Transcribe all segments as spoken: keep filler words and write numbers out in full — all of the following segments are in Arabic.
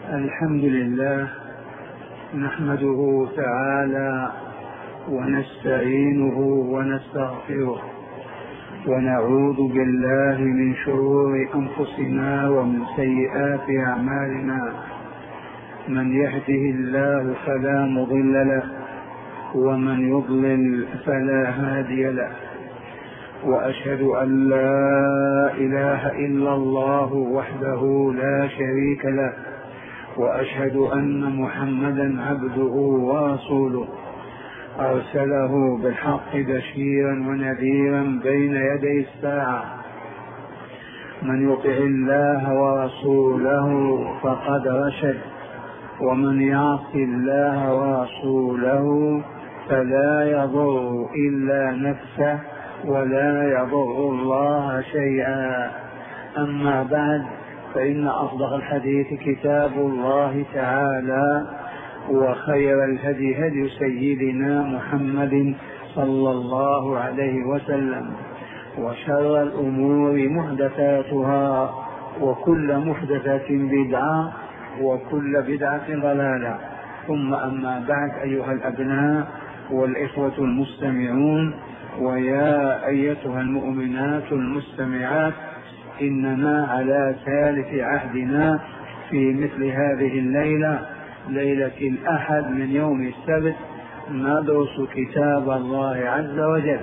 الحمد لله نحمده تعالى ونستعينه ونستغفره ونعوذ بالله من شرور أنفسنا ومن سيئات أعمالنا. من يهده الله فلا مضل له ومن يضلل فلا هادي له، وأشهد أن لا إله إلا الله وحده لا شريك له، وأشهد أن محمدا عبده ورسوله أرسله بالحق بشيرا ونذيرا بين يدي الساعة. من يطع الله ورسوله فقد رشد، ومن يعص الله ورسوله فلا يضر إلا نفسه ولا يضر الله شيئا. أما بعد، فإن أصدق الحديث كتاب الله تعالى، وخير الهدي هدي سيدنا محمد صلى الله عليه وسلم، وشر الأمور محدثاتها، وكل محدثة بدعة، وكل بدعة ضلالة. ثم أما بعد، أيها الأبناء والإخوة المستمعون، ويا أيتها المؤمنات المستمعات، إننا على ثالث عهدنا في مثل هذه الليلة، ليلة الأحد من يوم السبت، ندرس كتاب الله عز وجل،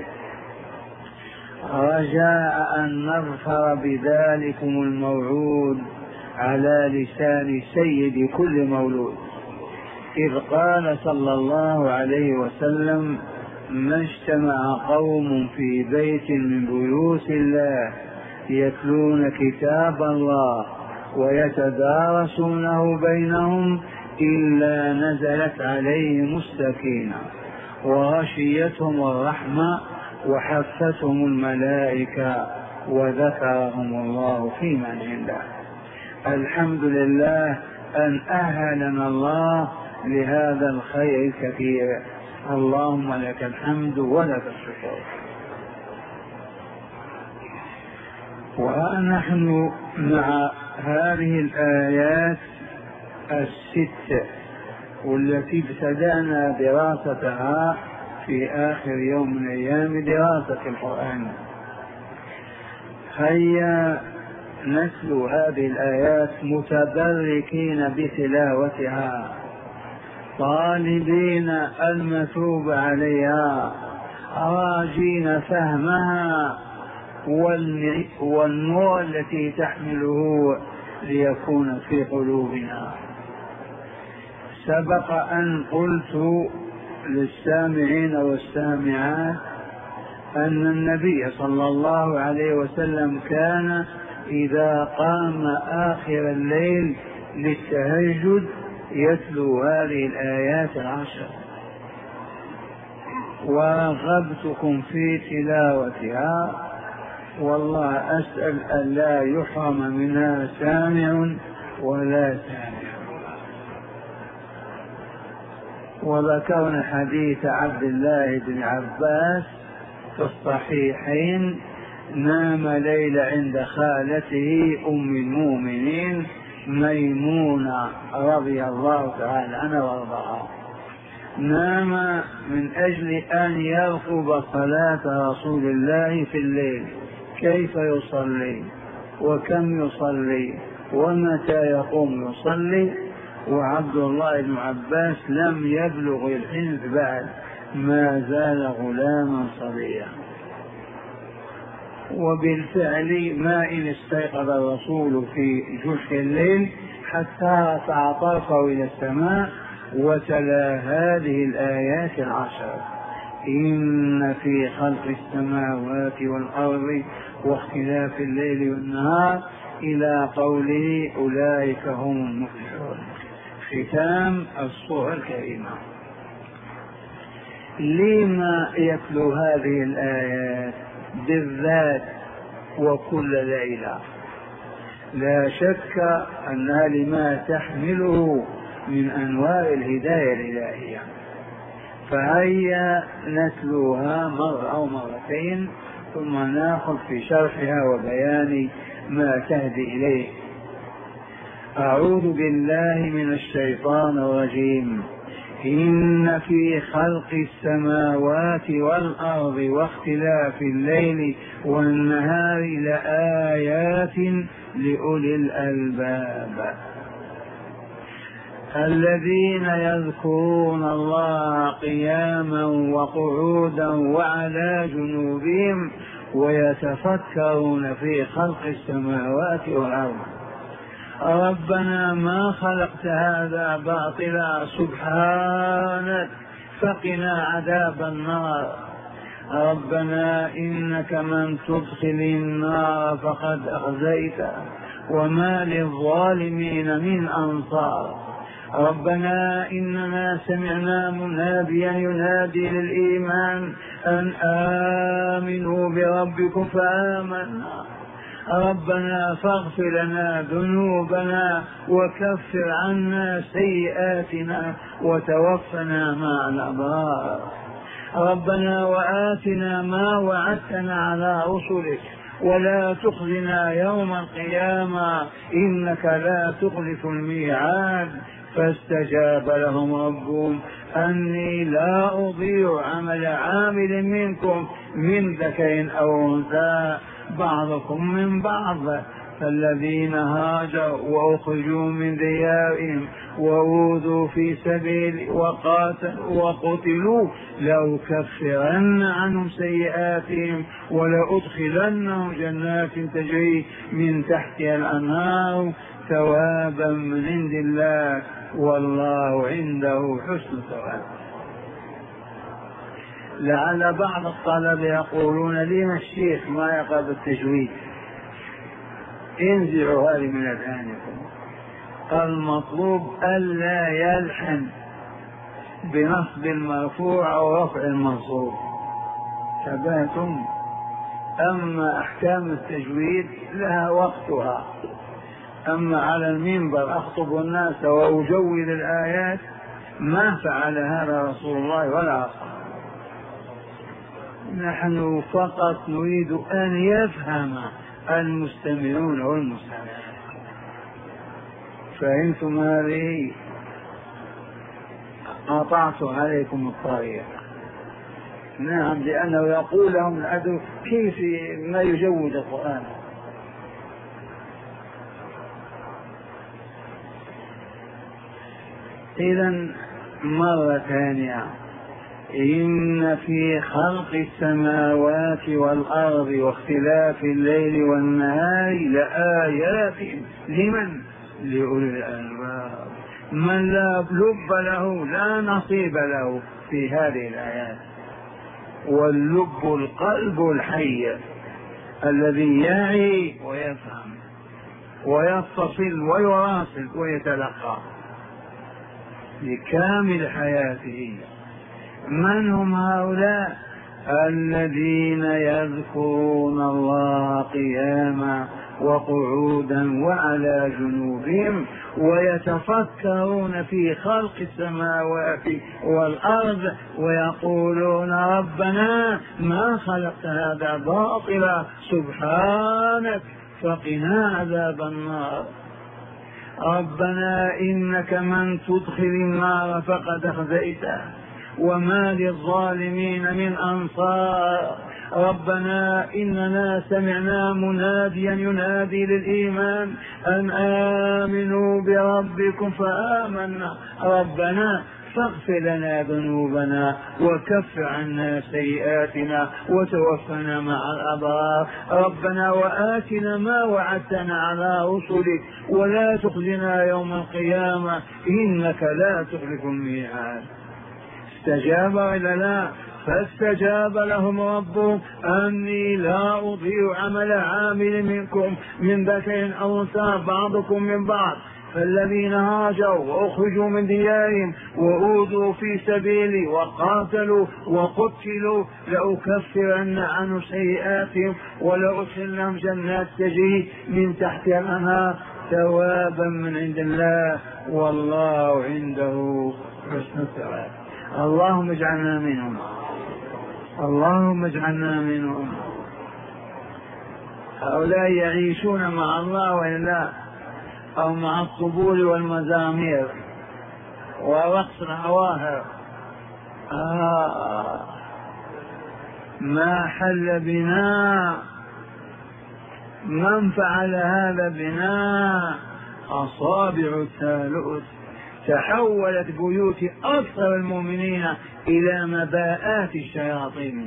رجاء أن نظفر بذلكم الموعود على لسان سيد كل مولود، إذ قال صلى الله عليه وسلم: ما اجتمع قوم في بيت من بيوت الله يتلون كتاب الله ويتدارسونه بينهم إلا نزلت عليهم السكينة وغشيتهم الرحمة وحفتهم الملائكة وذكرهم الله في من عنده. الحمد لله أن أهلنا الله لهذا الخير الكثير، اللهم لك الحمد ولك الشكر. ونحن مع هذه الآيات الست والتي ابتدأنا دراستها في آخر يوم من أيام دراسة القرآن. هيا نتلو هذه الآيات متبركين بتلاوتها، طالبين المثوب عليها، راجين فهمها والنور التي تحمله ليكون في قلوبنا. سبق أن قلت للسامعين والسامعات أن النبي صلى الله عليه وسلم كان إذا قام آخر الليل للتهجد يتلو هذه الآيات العشر، ورغبتكم في تلاوتها، والله أسأل أن لا يحرم منها سامع ولا سامع. وذكرنا حديث عبد الله بن عباس في الصحيحين: نام ليلة عند خالته أم المؤمنين ميمونة رضي الله تعالى عنها وارضاها، نام من أجل أن يرقب صلاة رسول الله في الليل، كيف يصلي وكم يصلي ومتى يقوم يصلي. وعبد الله بن عباس لم يبلغ الحنث بعد، ما زال غلاما صغيرا. وبالفعل ما إن استيقظ الرسول في جوف الليل حتى رفع طرفه إلى السماء وتلا هذه الآيات العشر: إن في خلق السماوات والأرض واختلاف الليل والنهار، إلى قوله: أولئك هم المفلحون. ختام السورة الكريمة. لما يتلو هذه الآيات بالذات وكل ليلة؟ لا شك أنها لما تحمله من أنوار الهداية الإلهية، فهيا نتلوها مرة أو مرتين ثم ناخذ في شرحها وبيان ما تهدي إليه. أعوذ بالله من الشيطان الرجيم. إن في خلق السماوات والأرض واختلاف الليل والنهار لآيات لأولي الألباب الذين يذكرون الله قياما وقعودا وعلى جنوبهم ويتفكرون في خلق السماوات والأرض ربنا ما خلقت هذا باطلا سبحانك فقنا عذاب النار. ربنا إنك من تدخل النار فقد أخزيته وما للظالمين من أنصار. ربنا إننا سمعنا مناديا ينادي للإيمان أن آمنوا بربكم فآمنا. ربنا فاغفر لنا ذنوبنا وكفر عنا سيئاتنا وتوفنا مع الأبرار. ربنا وآتنا ما وعدتنا على رسلك ولا تخزنا يوم القيامة إنك لا تخلف الميعاد. فاستجاب لهم ربهم أني لا أضيع عمل عامل منكم من ذكر أو أنثى بعضكم من بعض. فالذين هاجروا وأخرجوا من ديارهم وأوذوا في سبيل وقاتلوا وقتلوا لأكفرن عنهم سيئاتهم ولأدخلنهم جنات تجري من تحتها الأنهار ثوابا من عند الله والله عنده حسن ثواب. لعل بعض الطلبة يقولون لما الشيخ ما يقرأ التجويد؟ انزعوا هذه من أذهانكم. المطلوب ألا يلحن بنصب المرفوع أو رفع المنصوب. تبهتم. أما أحكام التجويد لها وقتها. أما على المنبر أخطب الناس وأجود الآيات ما فعل هذا رسول الله ولا أصحابه. نحن فقط نريد أن يفهم المستمعون والمستمعات. فهمتم هذه؟ قطعت عليكم الطريق. نعم، لأنه يقول لهم العدو كيف ما يجود القرآن. إذن مرة ثانية، إن في خلق السماوات والأرض واختلاف الليل والنهار لآيات لمن؟ لأولي الألباب. من لا لب له لا نصيب له في هذه الآيات. واللب القلب الحي الذي يعي ويفهم ويتصل ويراسل ويتلقى لكامل حياته. من هم هؤلاء؟ الذين يذكرون الله قياما وقعودا وعلى جنوبهم ويتفكرون في خلق السماوات والأرض ويقولون ربنا ما خلقت هذا باطلا سبحانك فقنا عذاب النار. ربنا إنك من تدخل النار فقد أخزيته وما للظالمين من أنصار. ربنا إننا سمعنا مناديا ينادي للإيمان أن آمنوا بربكم فآمنا. ربنا فاغفر لنا ذنوبنا وكفر عنا سيئاتنا وتوفنا مع الأبرار. ربنا وآتنا ما وعدتنا على رسلك ولا تخزنا يوم القيامة إنك لا تخلف الميعاد. استجاب ولا لا؟ فاستجاب لهم ربهم أني لا أضيع عمل عامل منكم من ذكر أو أنثى بعضكم من بعض. فالذين هاجروا وأخرجوا من ديارهم وأوذوا في سبيلي وقاتلوا وقتلوا لأكفرن عنهم سيئاتهم ولأدخلنهم جنات تجري من تحتها الأنهار ثوابا من عند الله والله عنده حسن الثواب. اللهم اجعلنا منهم، اللهم اجعلنا منهم. هؤلاء يعيشون مع الله وإلا أو مع الطبول والمزامير ورقص العواهر. آه ما حل بنا، من فعل هذا بنا؟ أصابع الثالوث. تحولت بيوت أكثر المؤمنين إلى مباءات الشياطين.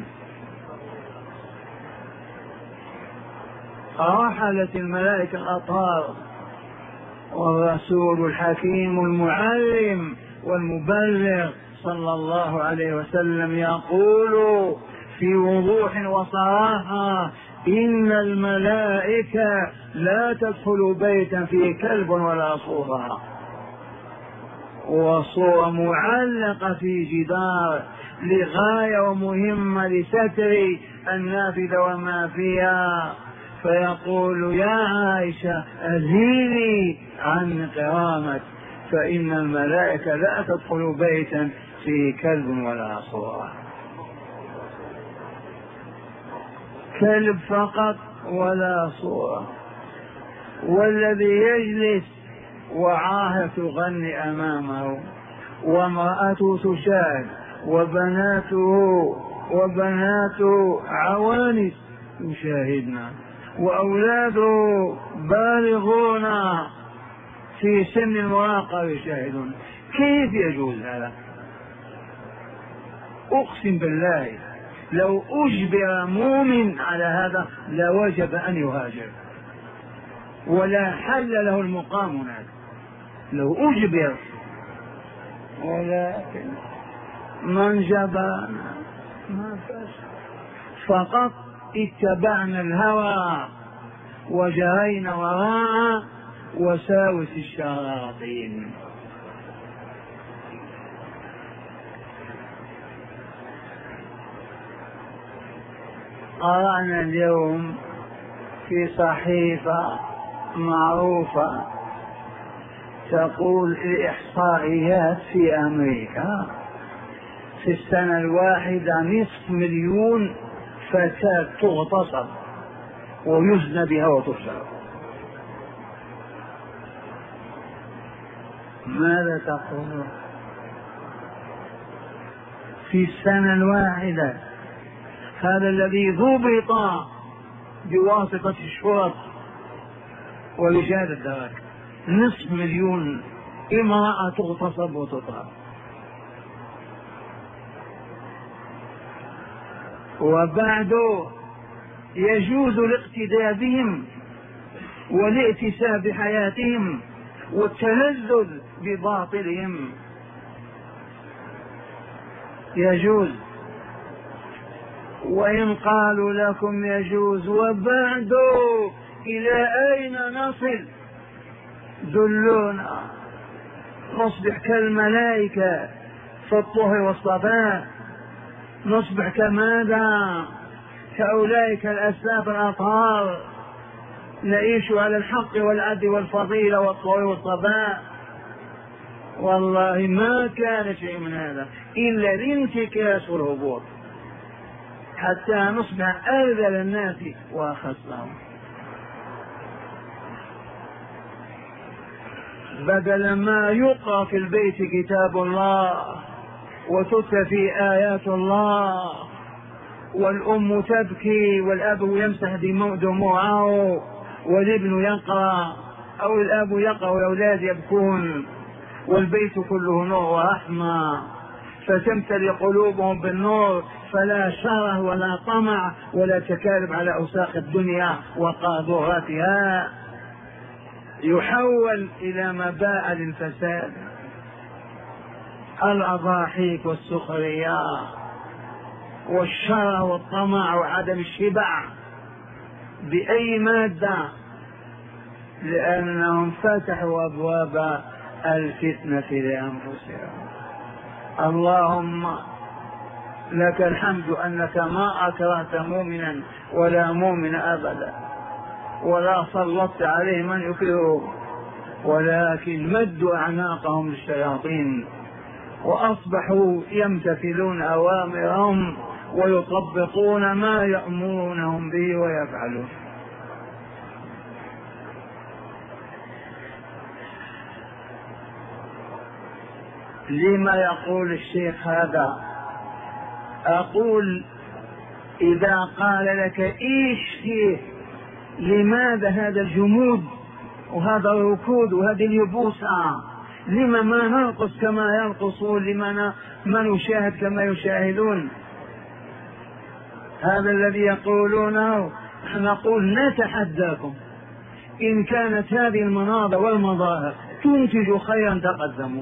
رحلت الملائكة الأطهار والرسول الحكيم المعلم والمبلغ صلى الله عليه وسلم يقول في وضوح وصراحة: إن الملائكة لا تدخل بيتا فيه كلب ولا صورة، وصورة معلقة في جدار لغاية ومهمة لستر النافذة وما فيها. فيقول: يا عائشة أزيلي عن كرامك، فإن الملائكة لا تدخل بيتا فيه كلب ولا صورة. كلب فقط ولا صورة. والذي يجلس وعاهة تغني أمامه وامرأته تشاهد وبناته وبناته عوانس يشاهدنا وأولاده بالغون في سن المراهقة يشاهدون، كيف يجوز هذا؟ أقسم بالله لو أجبر مؤمن على هذا لوجب أن يهاجر ولا حل له المقام هناك لو أجبر، ولكن من جبرنا ما فاش، فقط اتبعنا الهوى وجرينا وراء وساوس الشياطين. قرأنا اليوم في صحيفة معروفة تقول الإحصائيات في أمريكا في السنة الواحدة نصف مليون فتاة تغتصب ويزنى بها وتسرق. ماذا تقولون؟ في السنة الواحدة. هذا الذي ضبط بواسطة الشرط ورجال الدرك، نصف مليون امرأة تغتصب وتطهر. وبعد يجوز الاقتداء بهم والائتساء بحياتهم والتلذذ بباطلهم، يجوز. وإن قالوا لكم يجوز وبعد إلى أين نصل؟ دلونا نصبح كالملائكة في الطهر والصفاء، نصبح كماذا؟ كأولئك الأسلاف الأطهار، نعيش على الحق والعدل والفضيلة والطهر والصفاء. والله ما كان شيء من هذا إلا الانتكاس والهبوط حتى نصبح أذل الناس وأخصهم. بدل ما يقرأ في البيت كتاب الله وتتلى في آيات الله والأم تبكي والأب يمسح دموعه والابن يقرأ أو الأب يقرأ والأولاد يبكون والبيت كله نور ورحمة، فتمتلئ قلوبهم بالنور، فلا شره ولا طمع ولا تكالب على أوساخ الدنيا وقاذوراتها، يحول إلى مباء للفساد، الأضاحيك والسخرية والشر والطمع وعدم الشبع بأي مادة، لأنهم فتحوا أبواب الفتنة لأنفسهم. اللهم لك الحمد أنك ما أكرهت مؤمنا ولا مؤمن أبدا ولا سلطت عليه من يكره، ولكن مدوا أعناقهم للشياطين وأصبحوا يمتثلون أوامرهم ويطبقون ما يأمرونهم به ويفعلون. لما يقول الشيخ هذا؟ أقول إذا قال لك إيش فيه، لماذا هذا الجمود وهذا الركود وهذه اليبوسة؟ لما ما نرقص كما يرقصون؟ لما ما نشاهد كما يشاهدون؟ هذا الذي يقولونه. نقول نتحداكم إن كانت هذه المناظر والمظاهر تنتج خيرا تقدموا.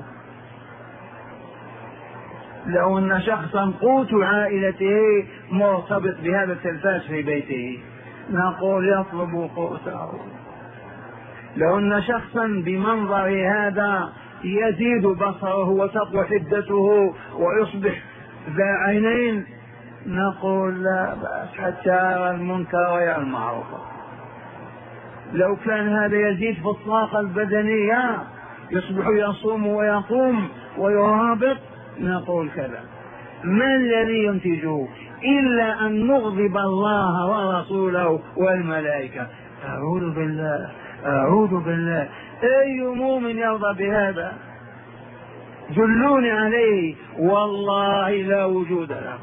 لو أن شخصا قوت عائلته مرتبط بهذا التلفاز في بيته نقول يطلب قوته. لو أن شخصا بمنظر هذا يزيد بصره وتقوى حدته ويصبح ذا عينين نقول لا بأس حتى يرى المنكر ويرى المعروف. لو كان هذا يزيد في الطاقة البدنية يصبح يصوم ويقوم ويرابط نقول كذا. ما الذي ينتجه إلا أن نغضب الله ورسوله والملائكة؟ أعوذ بالله أعوذ بالله. أي مؤمن يرضى بهذا؟ دلوني عليه. والله لا وجود له.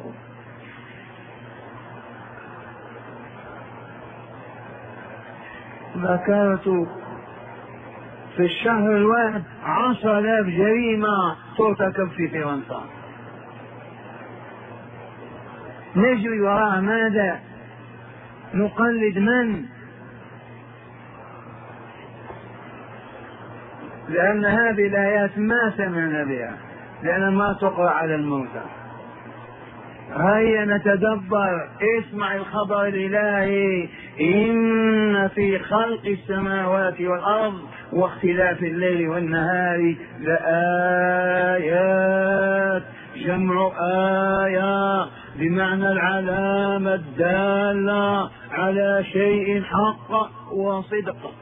ذكرت في الشهر الواحد عشر آلاف جريمة ترتكب في فرنسا. نجري وراء ماذا؟ نقلد من؟ لأن هذه الآيات ما سمعنا بها، لأن ما تقرأ على الموتى. هيا نتدبر. اسمع الخبر الإلهي: إن في خلق السماوات والأرض واختلاف الليل والنهار لآيات. جمع آية بمعنى العلامة الدالة على شيء حق وصدق.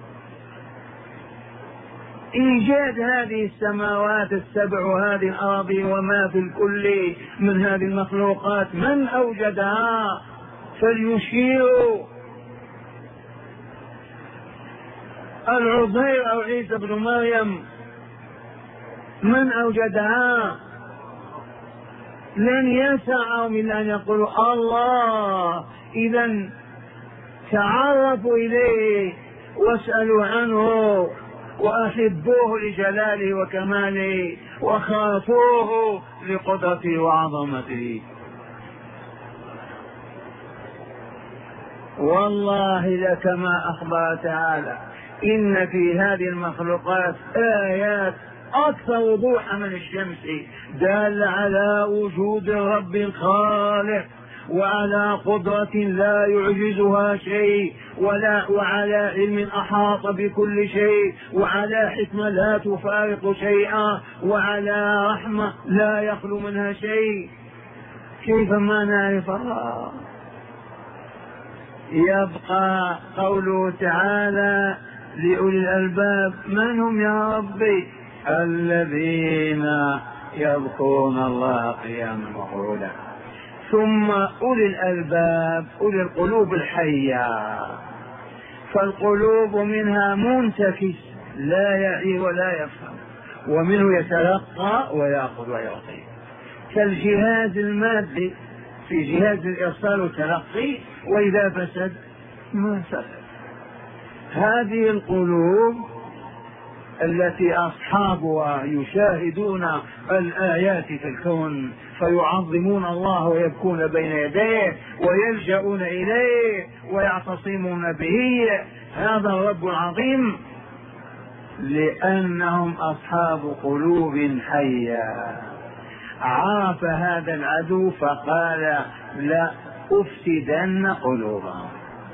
إيجاد هذه السماوات السبع وهذه الأرض وما في الكل من هذه المخلوقات من أوجدها؟ فليشيروا. العزير أو عيسى بن مريم من أوجدها؟ لن يسعهم إلا أن يقولوا الله. إذا تعرفوا إليه واسألوا عنه وأحبوه لجلاله وكماله وخافوه لقدرته وعظمته. والله لكما أخبر تعالى: إن في هذه المخلوقات آيات أكثر وضوحا من الشمس دال على وجود الرب الخالق وعلى قدرة لا يعجزها شيء، ولا وعلى علم أحاط بكل شيء، وعلى حكمة لا تفارق شيئا، وعلى رحمة لا يخلو منها شيء. كيف ما نعرف الله؟ يبقى قوله تعالى لأولي الألباب: من هم يا ربي؟ الذين يذكرون الله قياما وقعودا. ثم أولي الألباب أولي القلوب الحية، فالقلوب منها منتكس لا يعي ولا يفهم، ومنه يتلقى ويأخذ ويعطي، كالجهاز المادي في جهاز الإرسال والتلقي، وإذا فسد ما فسد. هذه القلوب التي أصحابها يشاهدون الآيات في الكون فيعظمون الله ويبكون بين يديه ويلجؤون إليه ويعتصمون به، هذا الرب العظيم، لأنهم أصحاب قلوب حية. عرف هذا العدو فقال: لا أفسدن قلوبهم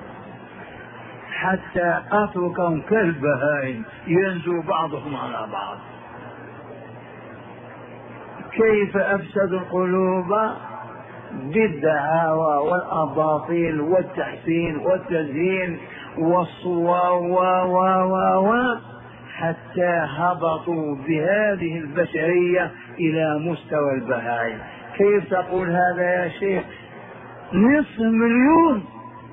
حتى أتركهم كالبهائم ينزو بعضهم على بعض. كيف أفسد القلوب؟ بالدعاوى والأباطيل والتحسين والتزيين والصور و و و و حتى هبطوا بهذه البشرية إلى مستوى البهائم. كيف تقول هذا يا شيخ؟ نصف مليون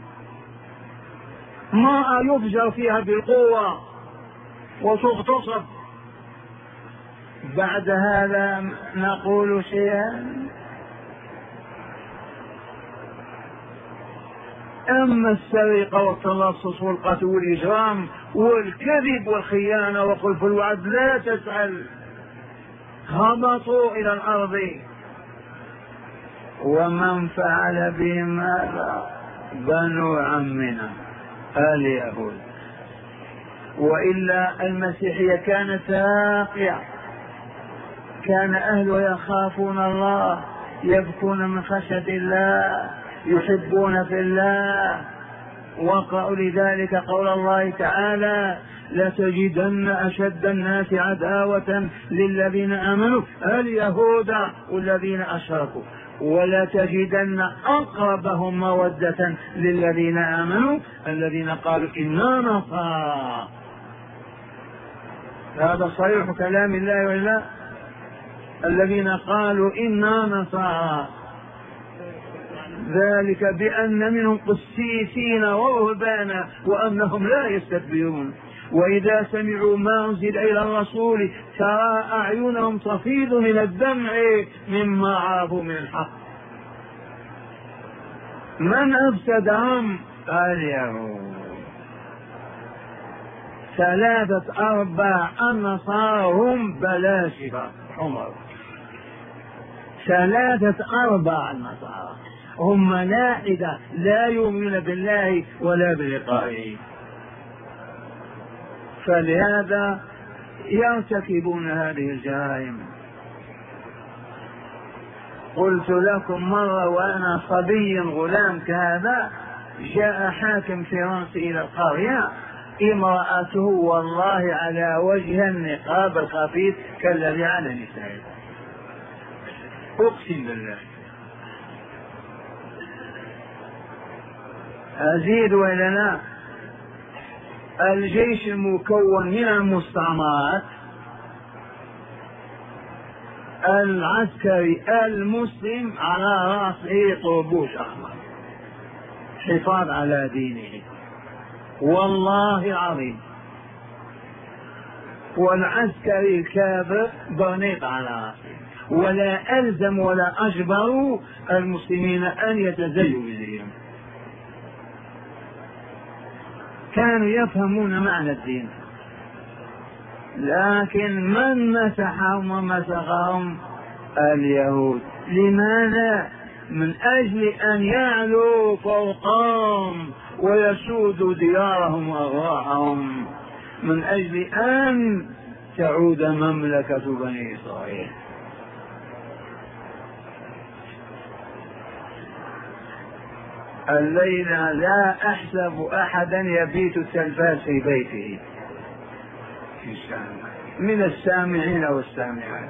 ماء يفجر فيها بالقوة وتغتصب بعد هذا نقول شيئا؟ أما السرقة والتلصص والقتل والإجرام والكذب والخيانة وخلف الوعد لا تسأل، هبطوا إلى الأرض. ومن فعل بهم هذا بنو عمنا اليهود. وإلا المسيحية كانت راقية، كان أهلها يخافون الله، يبكون من خشية الله، يحبون في الله. وقعوا لذلك قول الله تعالى: لتجدن أشد الناس عداوة للذين آمنوا اليهود والذين أشركوا ولتجدن أقربهم مودة للذين آمنوا الذين قالوا إنا نصارى. هذا صريح كلام الله ولا؟ الذين قالوا إنا نصارى، ذلك بأن منهم قسيسين ورهبانا وأنهم لا يستكبرون، وإذا سمعوا ما أنزل إلى الرسول ترى أعينهم تفيض من الدمع مما عرفوا من الحق. من أفسدهم؟ اليهود. ثلاثة أرباع النصارى هم بلاشفة حمر، ثلاثة أرباع النصارى هم ملاحدة لا يؤمنون بالله ولا بلقائه، فلهذا يرتكبون هذه الجرائم. قلت لكم مرة وأنا صبي غلام كهذا، جاء حاكم فرنسي إلى القرية، امرأته والله على وجه النقاب الخفيف كالذي على نسائه، أقسم بالله. أزيد ولا لا؟ الجيش المكون من المستعمرات العسكري المسلم على رأسه طربوش أحمر حفاظ على دينه، والله العظيم. والعسكري الكافر برنيط على رأسه، ولا ألزم ولا أجبروا المسلمين أن يتزيوا بدينهم، كانوا يفهمون معنى الدين. لكن من مسحهم ومسخهم؟ اليهود. لماذا؟ من أجل أن يعلوا فوقهم ويسودوا ديارهم وأرواحهم، من أجل أن تعود مملكة بني إسرائيل. الليلة لا أحسب أحدا يبيت التلفاز في بيته من السامعين والسامعات.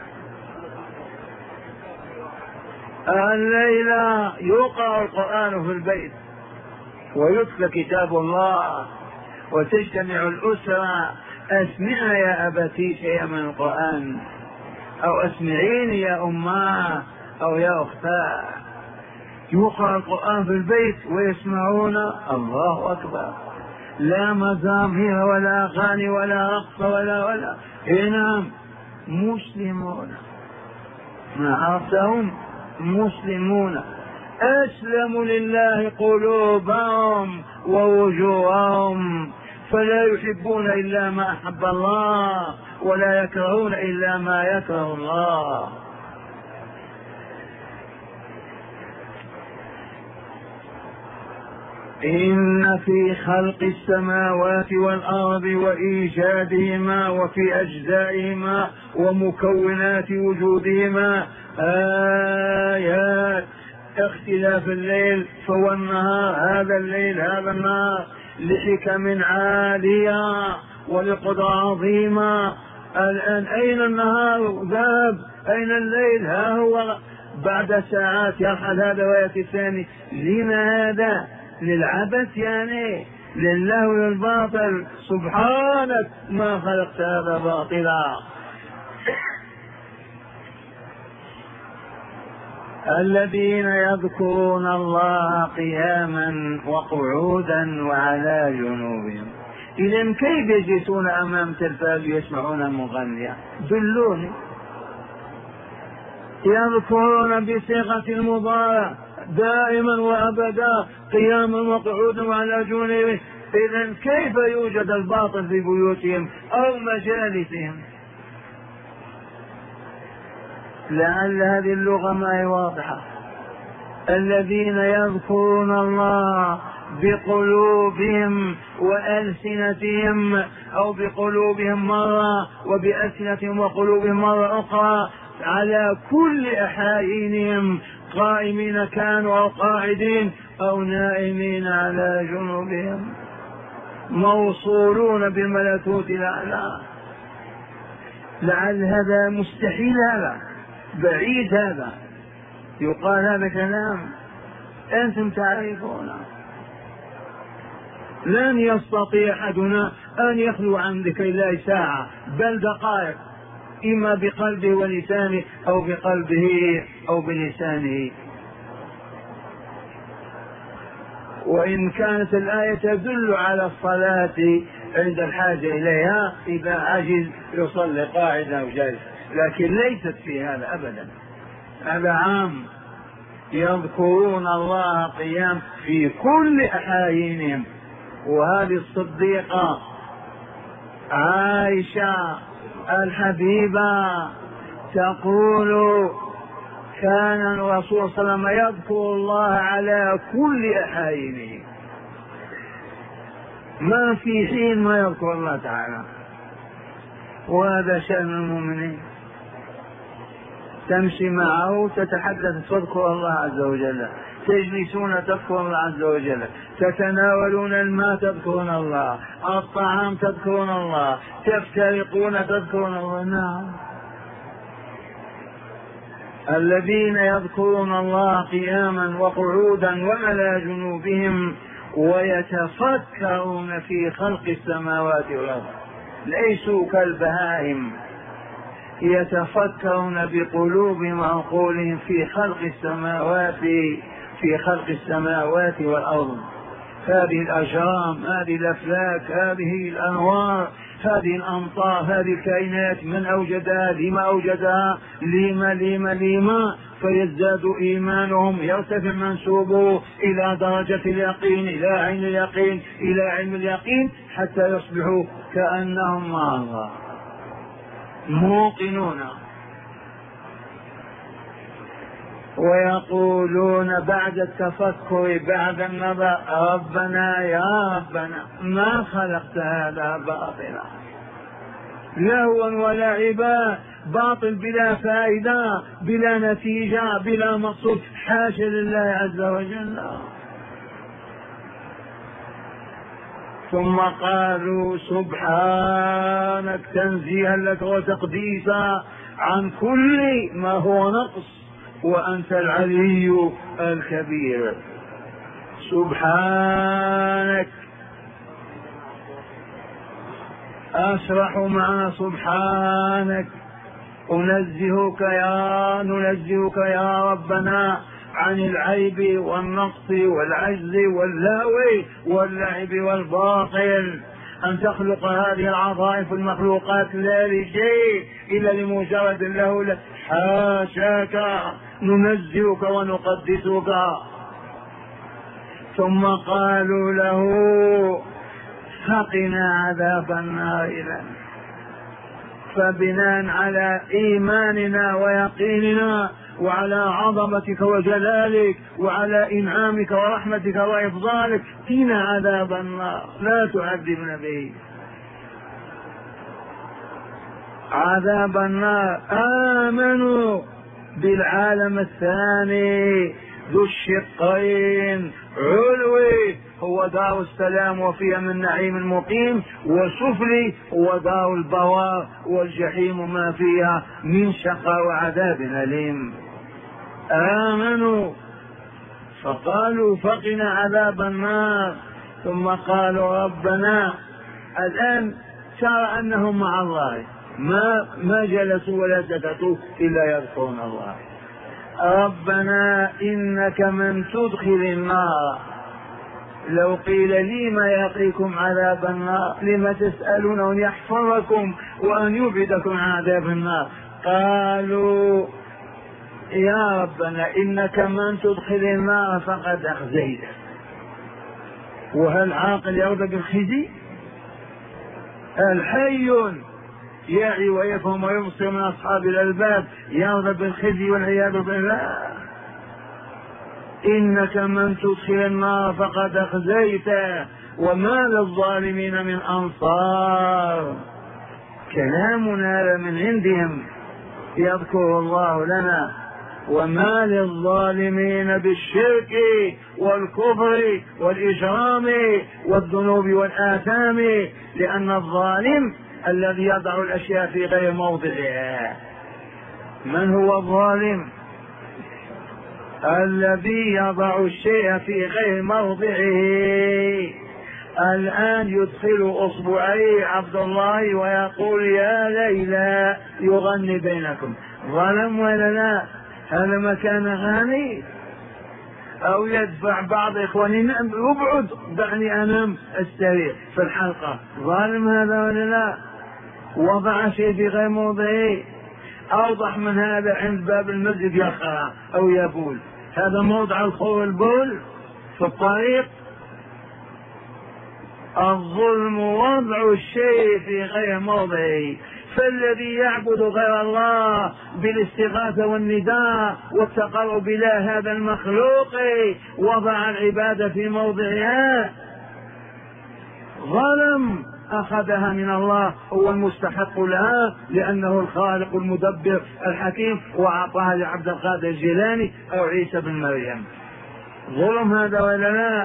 الليلة يقرأ القرآن في البيت ويتلى كتاب الله وتجتمع الأسرة. أسمعنا يا أبتي شيئا من القرآن، أو أسمعيني يا أماه أو يا أختاه. يقرأ القرآن في البيت ويسمعون، الله أكبر، لا مزامير ولا أغاني ولا رقص ولا ولا إنهم مسلمون. ما عرفتهم؟ مسلمون أسلموا لله قلوبهم ووجوههم، فلا يحبون إلا ما أحب الله ولا يكرهون إلا ما يكره الله. إن في خلق السماوات والأرض وإيجادهما وفي أجزائهما ومكونات وجودهما آيات. اختلاف الليل فهو النهار، هذا الليل هذا النهار، لحكم عالية ولقدرة عظيمة. الآن أين النهار؟ ذهب. أين الليل؟ ها هو بعد ساعات يرحل هذا ويأتي الثاني. لما هذا؟ للعبث يعني، لله والباطل. سبحانك ما خلقت هذا باطلا. الذين يذكرون الله قياما وقعودا وعلى جنوبهم. إذن كيف يجلسون أمام تلفاز يسمعون المغنية؟ دلوني يذكرون بصيغة المضارع دائما وأبدا قياما وقعودا وعلى جنوبهم. إذن كيف يوجد الباطل في بيوتهم أو مجالسهم؟ لعل هذه اللغة ما هي واضحة. الذين يذكرون الله بقلوبهم وألسنتهم، أو بقلوبهم مرة وبألسنتهم وقلوبهم مرة أخرى، على كل أحايينهم، قائمين كانوا أو قاعدين أو نائمين على جنوبهم، موصولون بالملكوت الأعلى. لعل هذا مستحيل، هذا بعيد، هذا يقال هذا كلام أنتم تعرفونه. لن يستطيع أحدنا أن يخلو عن ذكر الله ساعة بل دقائق، إما بقلبه ولسانه أو بقلبه أو بلسانه. وإن كانت الآية تدل على الصلاة عند الحاجة إليها إذا عجز يصلي قاعدا أو جالسا، لكن ليست في هذا أبدا، هذا عام. يذكرون الله قيام في كل أحايينهم. وهذه الصديقة عائشة الحبيبة تقول كان الرسول صلى الله عليه وسلم يذكر الله على كل أحايينه، ما في حين ما يذكر الله تعالى. وهذا شأن المؤمنين، تمشي معه تتحدث تذكر الله عز وجل، تجلسون تذكرون الله عز وجل، تتناولون الماء تذكرون الله، الطعام تذكرون الله، تفترقون تذكرون الله. نعم، الذين يذكرون الله قياما وقعودا وعلى جنوبهم ويتفكرون في خلق السماوات والأرض، ليسوا كالبهائم، يتفكرون بقلوبهم وعقولهم في خلق السماوات في خلق السماوات والأرض. هذه الأجرام، هذه الأفلاك، هذه الأنوار، هذه الأمطار، هذه الكائنات، من أوجدها؟ لما أوجدها؟ لما لما لما فيزداد إيمانهم، يرتفع منسوبه إلى درجة اليقين، إلى عين اليقين، إلى علم اليقين، حتى يصبحوا كأنهم مع الله موقنون. ويقولون بعد التفكر بعد النظر ربنا يا ربنا ما خلقت هذا باطلا، لهوا ولعبا، باطل بلا فائدة بلا نتيجة بلا مقصود، حاشا لله عز وجل. ثم قالوا سبحانك، تنزيها لك وتقديسا عن كل ما هو نقص، وأنت العلي الكبير. سبحانك، أشرح مع سبحانك، أنزهك يا ننزهك يا ربنا عن العيب والنقص والعجز واللهو واللعب والباطل، أن تخلق هذه العظائم المخلوقات لا لشيء إلا لمجرد له، حاشاك، ننزهك ونقدسك. ثم قالوا له فقنا عذاب النار. إذن فبناء على إيماننا ويقيننا وعلى عظمتك وجلالك وعلى إنعامك ورحمتك وإفضالك قنا عذاب النار، لا تعذبنا به عذاب النار. آمنوا بالعالم الثاني ذو الشقين، علوي هو دار السلام وفيها من نعيم مقيم، وسفلي هو دار البوار والجحيم ما فيها من شقاء وعذاب أليم. آمنوا فقالوا فقنا عذاب النار. ثم قالوا ربنا، الآن ترى أنهم مع الله، ما ما جلسوا ولا سكتوا إلا يذكرون الله. ربنا إنك من تدخل النار، لو قيل لي ما يقيكم عذاب النار لما تسألون أن يحفظكم وأن يبعدكم عن عذاب النار. قالوا يا ربنا إنك من تدخل النار فقد أخزيته. وهل عاقل يرضى بالخزي؟ الحي يعي ويفهم ويبصر من أصحاب الألباب يرضى بالخزي والعياذ بالله. إنك من تدخل النار فقد أخزيته وما للظالمين من أنصار. كلامنا من عندهم يذكر الله لنا وما للظالمين بالشرك والكفر والإجرام والذنوب والآثام، لأن الظالم الذي يضع الأشياء في غير موضعها. من هو الظالم؟ الذي يضع الشيء في غير موضعه. الآن يدخل أصبعي عبد الله ويقول يا ليلى يغني بينكم، ظلم ولا لا؟ هذا مكان غني؟ أو يدفع بعض إخواني ابعد دعني أنام استريح في الحلقة، ظالم هذا ولا لا؟ وضع شيء في غير موضعه. أوضح من هذا عند باب المسجد يخرع أو يبول، هذا موضع الخور والبول في الطريق. الظلم وضع الشيء في غير موضعه. فالذي يعبد غير الله بالاستغاثة والنداء والتقرب إلى هذا المخلوق وضع العبادة في موضعها، ظلم، أخذها من الله، هو المستحق لها لأنه الخالق المدبر الحكيم، وأعطاها لعبد القادر الجيلاني أو عيسى بن مريم. ظلم هذا ولا لا؟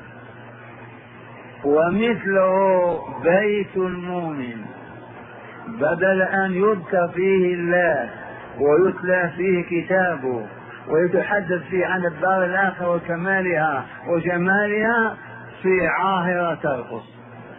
ومثله بيت المؤمن، بدل أن يذكر فيه الله ويتلى فيه كتابه ويتحدث فيه عن الدار الآخرة وكمالها وجمالها، في عاهرة ترقص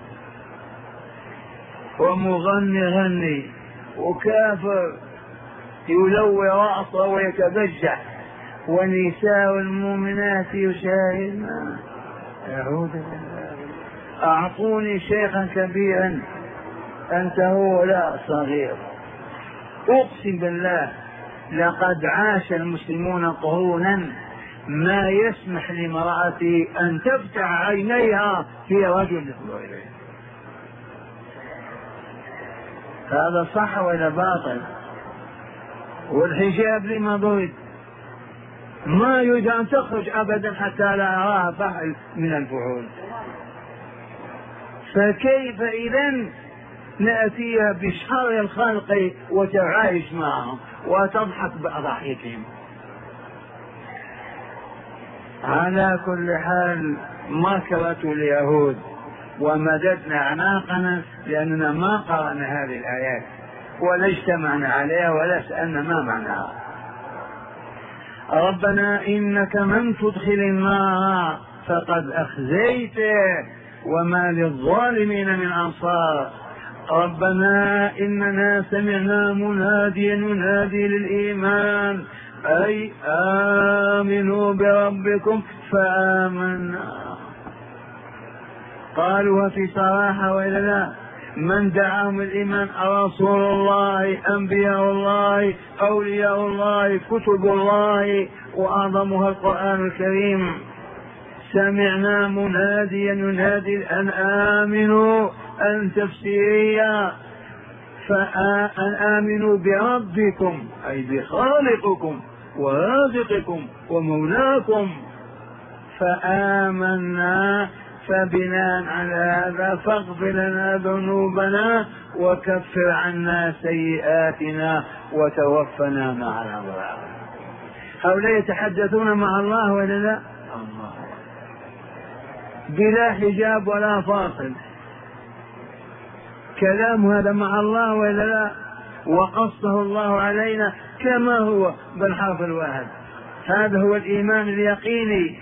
ومغني غني وكافر يلوي رأسه ويتبجح، ونساء المؤمنات يشاهدن. أعوذ بالله. أعطوني شيخا كبيرا أنت هو لا صغير. أقسم بالله لقد عاش المسلمون قرونا ما يسمح لامرأة أن تفتح عينيها في رجل ينظر إليه. هذا صح ولا باطل؟ والحجاب لما ضرب؟ ما يريد أن تخرج أبدا حتى لا أراها فعل من الفعول. فكيف إذن نأتيها بشر الخلق وتعايش معهم وتضحك بأضاحكهم؟ على كل حال مكرة اليهود، ومددنا أعناقنا لأننا ما قرأنا هذه الآيات ولا اجتمعنا عليها ولا سألنا ما معناها. ربنا إنك من تدخل النار فقد أخزيته وما للظالمين من أنصار. ربنا إننا سمعنا مناديا ينادي للإيمان أي آمنوا بربكم فآمنا. قالوا في صراحة وإلا لا؟ من دعاهم الإيمان رسول الله، أنبياء الله، أولياء الله، كتب الله، وأعظمها القرآن الكريم. سمعنا مناديا ينادي أن آمنوا، أن تفسيريا، فأن آمنوا بربكم أي بخالقكم ورازقكم ومولاكم. فآمنا، فبناء على هذا فاغفر لنا ذنوبنا وكفر عنا سيئاتنا وتوفنا مع الأبرار. هؤلاء يتحدثون مع الله ولا لا؟ الله بلا حجاب ولا فاصل، كلام هذا مع الله ولا لا؟ وقصه الله علينا كما هو بالحرف الواحد. هذا هو الإيمان اليقيني.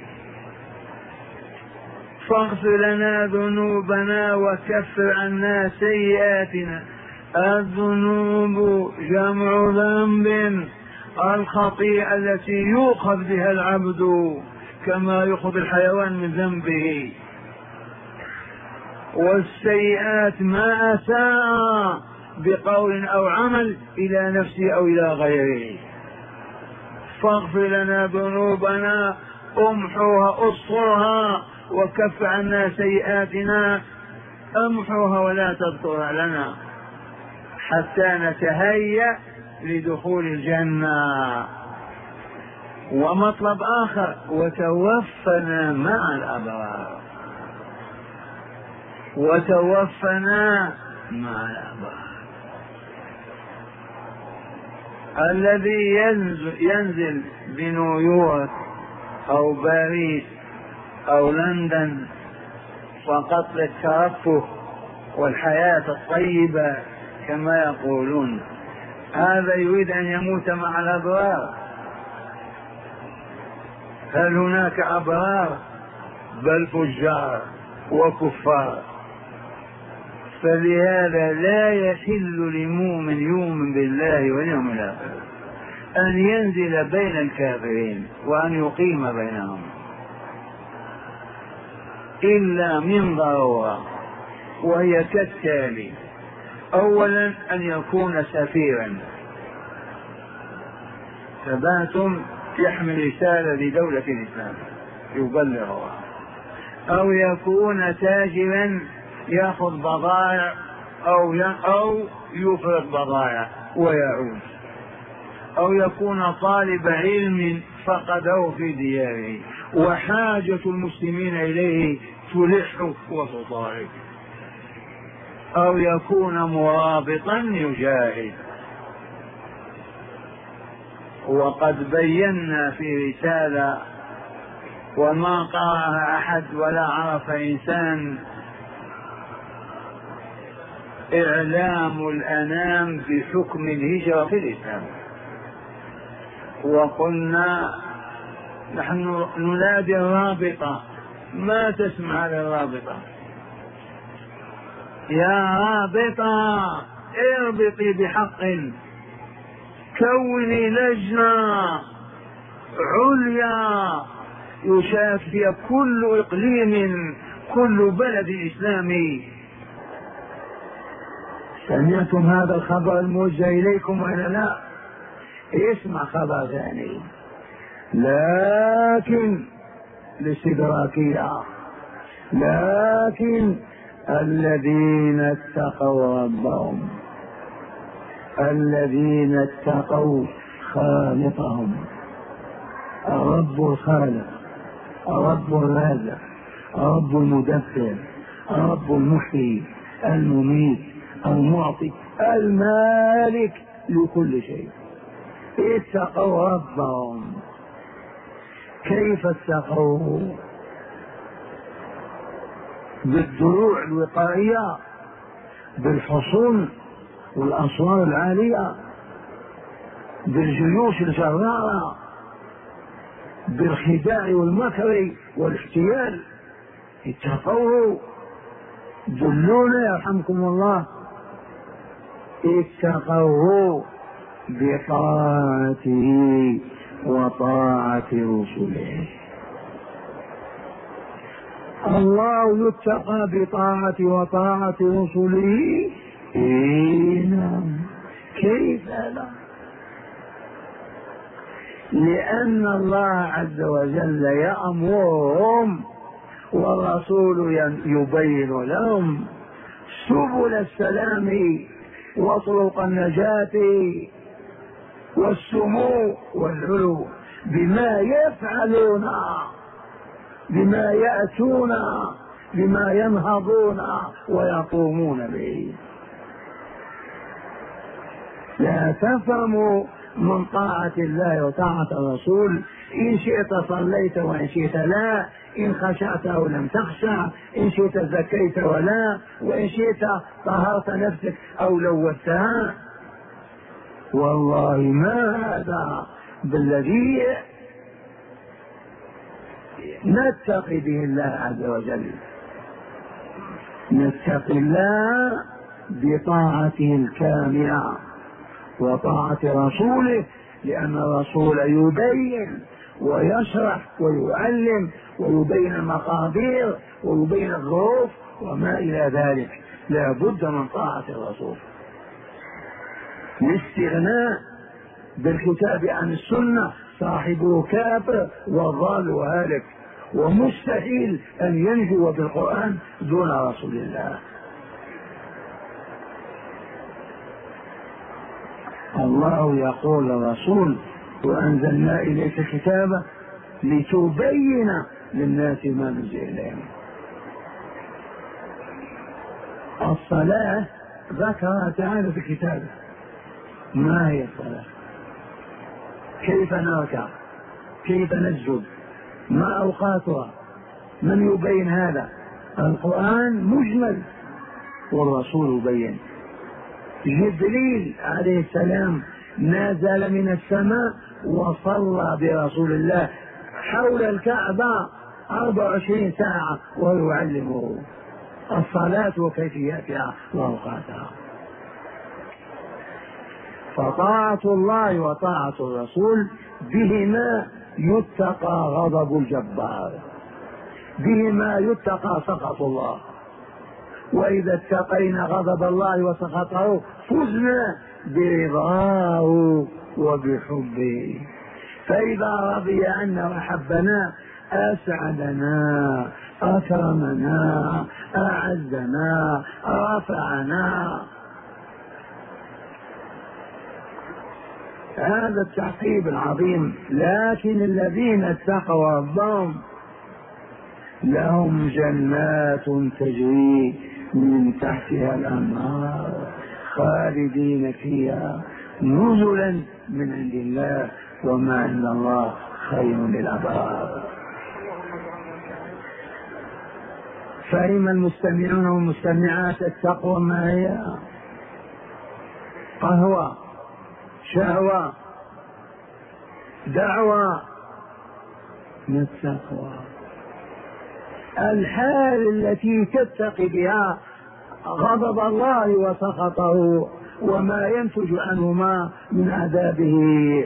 فاغفر لنا ذنوبنا وكفر عنا سيئاتنا. الذنوب جمع ذنب، الخطيئة التي يؤخذ بها العبد كما يؤخذ الحيوان من ذنبه. والسيئات ما أساء بقول أو عمل إلى نفسه أو إلى غيره. فاغفر لنا ذنوبنا، امحوها اسطرها، وكف عنا سيئاتنا، امحوها ولا تذكرها لنا حتى نتهيأ لدخول الجنة. ومطلب آخر: وتوفنا مع الأبرار، وتوفنا مع الأبرار. الذي ينزل, ينزل بنيويورك أو باريس أو لندن فقط للترفه والحياة الطيبة كما يقولون، هذا يريد أن يموت مع الأبرار؟ هل هناك أبرار؟ بل فجار وكفار. فلهذا لا يحل لمؤمن يؤمن بالله واليوم الآخر أن ينزل بين الكافرين وأن يقيم بينهم إلا من ضرورة، وهي كالتالي: أولا أن يكون سفيرا ثبات يحمل رسالة لدولة الإسلام يبلغها، أو يكون تاجرا يأخذ بضائع أو أو يفرط بضائع ويعود، أو يكون طالب علم فقده في دياره وحاجة المسلمين إليه تلح وتطارد، أو يكون مرابطا يجاهد. وقد بينا في رسالة وما قرأها أحد ولا عرف إنسان إعلام الأنام بحكم الهجرة في الإسلام، وقلنا نحن ننادي الرابطة، ما تسمع للرابطة؟ يا رابطة اربطي بحق، كوني لجنة عليا يشارك فيها كل إقليم كل بلد إسلامي. سمعتم هذا الخبر الموجه إليكم ولا لا؟ اسمع خبر ثاني، لكن لاستدراكية، لكن الذين اتقوا ربهم، الذين اتقوا خالقهم، الرب الخالق، الرب الرازق، الرب المدبر، الرب المحيي المميت المعطي المالك لكل شيء. اتقوا ربهم. كيف اتقوا؟ بالدروع الوقائية، بالحصون والأسوار العالية، بالجيوش الجرارة، بالخداع والمكر والاحتيال. اتقوا. دلونا يرحمكم الله. اتقوا بطاعته وطاعة رسله. الله يتقى بطاعة وطاعة رسله. نعم. كيف لا؟ لأن الله عز وجل يأمرهم والرسول يبين لهم سبل السلام وطرق النجاة والسمو والعلو بما يفعلون، بما يأتون، بما ينهضون ويقومون به. لا تفهموا من طاعة الله وطاعة الرسول إن شئت صليت وإن شئت لا، إن خشعت أو لم تخشع، إن شئت زكيت ولا، وإن شئت طهرت نفسك أو لوثتها. والله ما هذا بالذي نتقي به الله عز وجل. نتقي الله بطاعته الكاملة وطاعة رسوله، لأن الرسول يبين ويشرح ويعلم ويبين المقادير ويبين الظروف وما إلى ذلك. لا بد من طاعة الرسول. الاستغناء بالكتاب عن السنة صاحبه كافر وضال وهالك، ومستحيل أن ينجو بالقرآن دون رسول الله. الله يقول للرسول: وأنزلنا إليك كتابا لتبين للناس ما نزل إليهم. الصلاة ذكرها تعالى في كتابه. ما هي الصلاة؟ كيف نركع؟ كيف نسجد؟ ما أوقاتها؟ من يبين هذا؟ القرآن مجمل والرسول يبين. جبريل عليه السلام نزل من السماء وصلى برسول الله حول الكعبة أربع وعشرين ساعة وهو يعلمه الصلاة وكيفيتها وأوقاتها. فطاعة الله وطاعة الرسول بهما يتقى غضب الجبار، بهما يتقى سخط الله. وإذا اتقينا غضب الله وسخطه فزنا برضاه وبحبه. فإذا رضي عنا وحبنا أسعدنا، أكرمنا، أعزنا، رفعنا. هذا التعقيب العظيم. لكن الذين اتقوا ربهم لهم جنات تجري من تحتها الأنهار خالدين فيها نزلا من عند الله وما عند الله خير للأبرار. فهم المستمعون والمستمعات التقوى ما هي؟ قهوة، شهوة، دعوة من التقوى، الحال التي تتقي بها غضب الله وسخطه وما ينتج عنهما من عذابه.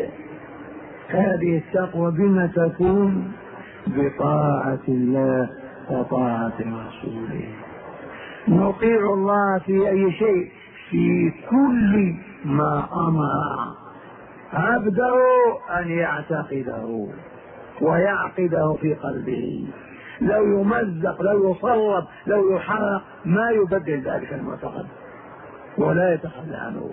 هذه التقوى بما تكون؟ بطاعة الله وطاعة رسوله. نطيع الله في أي شيء، في كل ما أمر عبده أن يعتقده ويعقده في قلبه. لو يمزق، لو يصلب، لو يحرق، ما يبدل ذلك المعتقد ولا يتخلى عنه.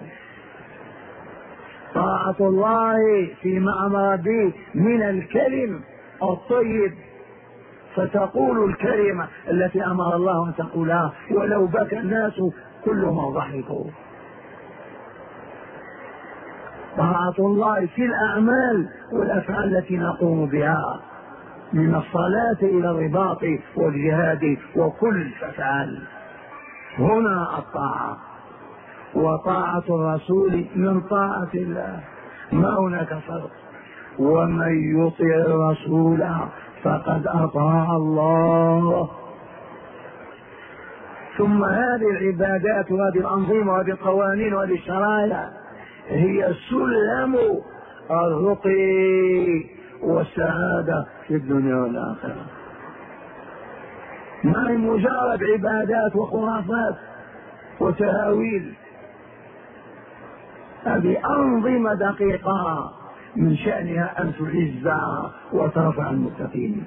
طاعة الله فيما أمر به من الكلم الطيب، فتقول الكلمة التي أمر الله أن تقولها ولو بكى الناس كلهم ضحكوا. طاعة الله في الأعمال والأفعال التي نقوم بها، من الصلاة إلى الرباط والجهاد وكل أفعال. هنا الطاعة. وطاعة الرسول من طاعة الله، ما هناك فرق. ومن يطع الرسول فقد أطاع الله. ثم هذه العبادات وهذه الأنظمة وهذه القوانين وهذه الشرائع هي سلم الرقي والسعادة في الدنيا والآخرة. ما هي مجرد عبادات وخرافات وتهاويل، هذه أنظمة دقيقة من شأنها أن تعز وترفع المتقين.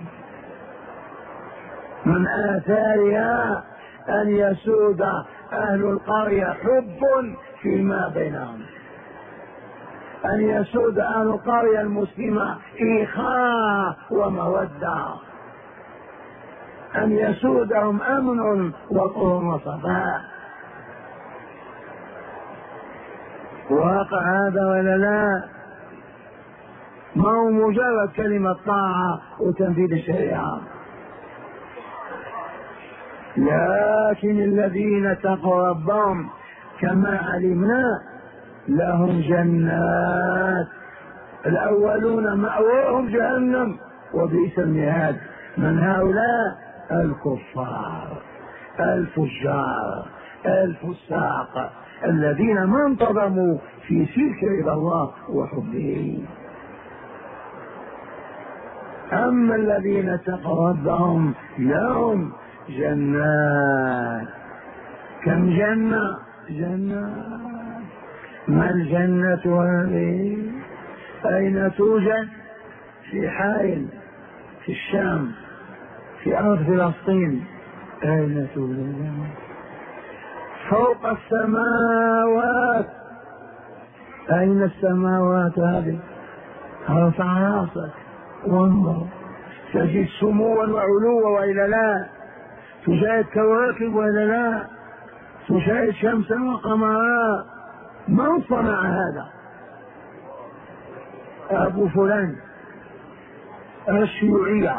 من آثارها أن يسود أهل القرية حب فيما بينهم، أن يسود أهل القرية المسلمة إخاء ومودة، أن يسودهم أمن وطهر وصفاء. واقع هذا ولا لا؟ ما هو مجرد كلمة طاعة وتنفيذ الشريعة. لكن الذين اتقوا ربهم كما علمنا لهم جنات، الأولون مأواهم جهنم وبئس المهاد. من هؤلاء؟ الكفار الفجار الفساق الذين ما انتظموا في سلك إلى الله وحبه. أما الذين اتقوا ربهم لهم جنات. كم جنة؟ جنات. ما الجنة هذه؟ أين توجد؟ في حائل في الشام في أرض فلسطين، أين تولدون؟ فوق السماوات. أين السماوات هذه؟ ارفع راسك وانظر تجد سموا وعلوا وإلا لا، تشاهد كواكب وإلا لا، تشاهد شمسا وقمرا. من صنع هذا؟ أبو فلان الشيوعية.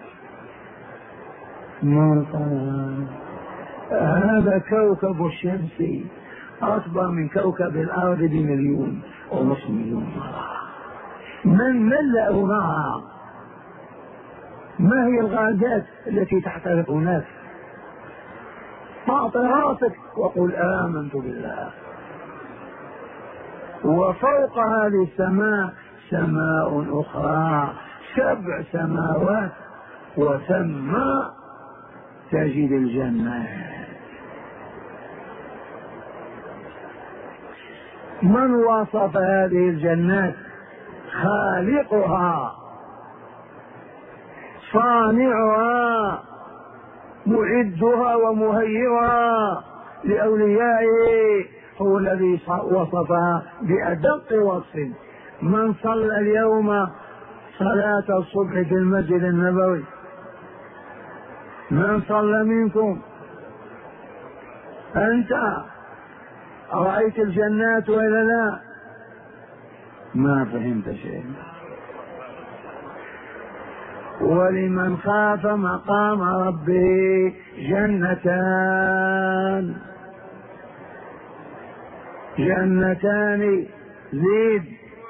من صنع هذا؟ كوكب الشمس أكبر من كوكب الأرض بمليون ونصف مليون مرة. من ملأ نارها؟ ما هي الغازات التي تحترق هناك؟ فاعط راسك وقل آمنت بالله. وفوق هذه السماء سماء أخرى، سبع سماوات، وثم تجد الجنة. من وصف هذه الجنات؟ خالقها، صانعها، معدها ومهيئها لأوليائه، هو الذي وصفها بأدق وصف. من صلى اليوم صلاة الصبح في المسجد النبوي؟ من صلى منكم؟ أنت رأيت الجنات ولا لا؟ ما فهمت شيء. ولمن خاف مقام ربه جنتان، جنتان زيد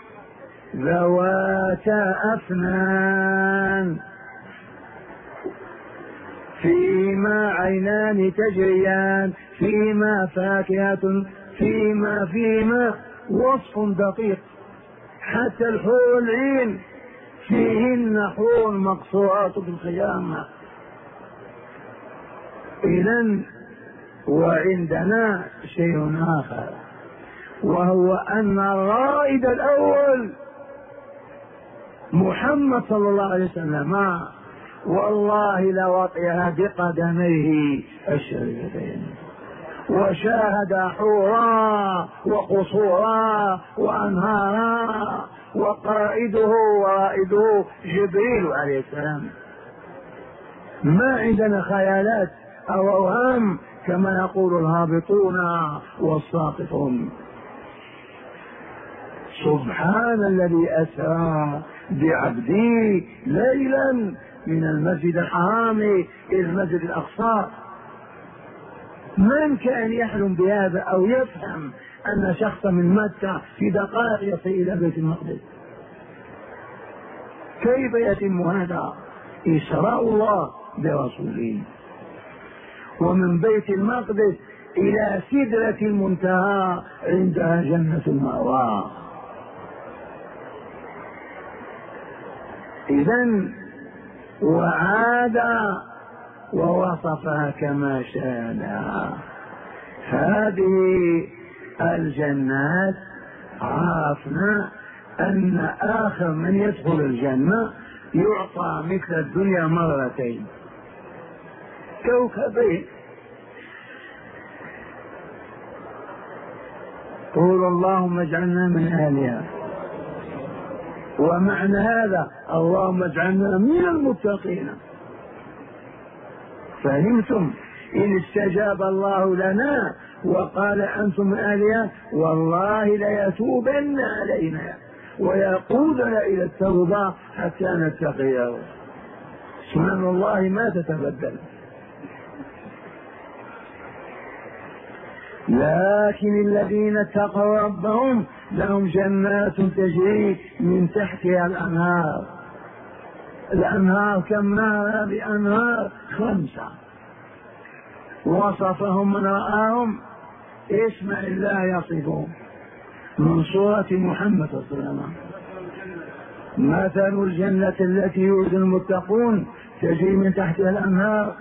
ذواتا أفنان فيهما عينان تجريان فيهما فاكهة فيهما فيهما وصف دقيق. حتى الحور العين فيهن حور مقصورات في الخيام. إذن وعندنا شيء آخر، وهو أن الرائد الأول محمد صلى الله عليه وسلم والله لوطئها بقدميه الشريفتين وشاهد حورا وقصورا وأنهارا، وقائده ورائده جبريل عليه السلام. ما عندنا خيالات أو أوهام كما يقول الهابطون والساقطون. سبحان الذي أسرى بعبده ليلا من المسجد الحرام إلى المسجد الأقصى. من كان يحلم بهذا أو يفهم أن شخصا من مكة في دقائق يصل إلى بيت المقدس؟ كيف يتم هذا؟ إسراء الله برسوله. ومن بيت المقدس إلى سدرة المنتهى عندها جنة المأوى. إذن وعاد ووصفها كما شاء. هذه الجنات عرفنا أن آخر من يدخل الجنة يعطى مثل الدنيا مرتين، كوكبين. قول اللهم اجعلنا من أهلها. ومعنى هذا اللهم اجعلنا من المتقين. فهمتم؟ إن استجاب الله لنا وقال أنتم من أهلها والله ليتوبن علينا ويقودنا إلى التوبة حتى نتقيه. سنن الله ما تتبدل. لكن الذين اتقوا ربهم لهم جنات تجري من تحتها الأنهار. الأنهار كم نهر؟ بأنهار خمسة. وصفهم من رآهم اسم الله يصفهم من سورة محمد صلى الله عليه وسلم. مثل الجنة التي يوعد المتقون تجري من تحتها الأنهار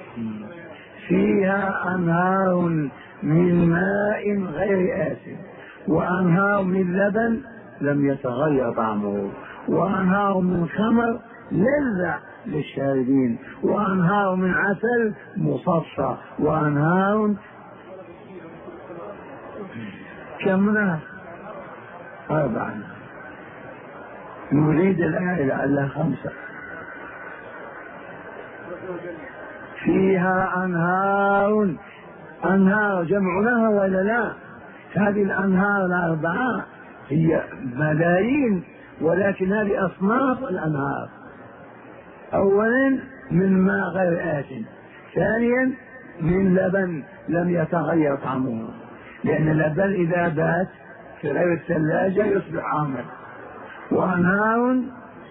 فيها أنهار من ماء غير آسن وأنهار من لبن لم يتغير طعمه، وأنهار من خمر لذة للشاربين، وأنهار من عسل مصفى، وأنهار كمنا أربعة. نريد الآية لعلها خمسة. فيها أنهار، أنهار جمع لها ولا لا؟ هذه الأنهار الأربعة هي ملايين، ولكن هذه أصناف الأنهار. أولا من ماء غير آسن، ثانيا من لبن لم يتغير طعمه، لأن اللبن إذا بات في غير الثلاجة يصبح عامر. وأنهار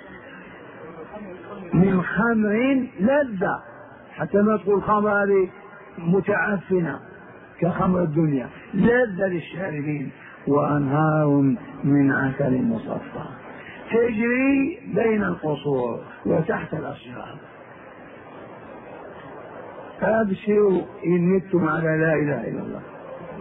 من خمر لذة، حتى ما تقول خمر هذه متعفنة كخمر الدنيا، لذة للشاربين. وأنهار من عسل مصفى تجري بين القصور وتحت الأشجار. أبشروا إن متم على لا إله إلا الله.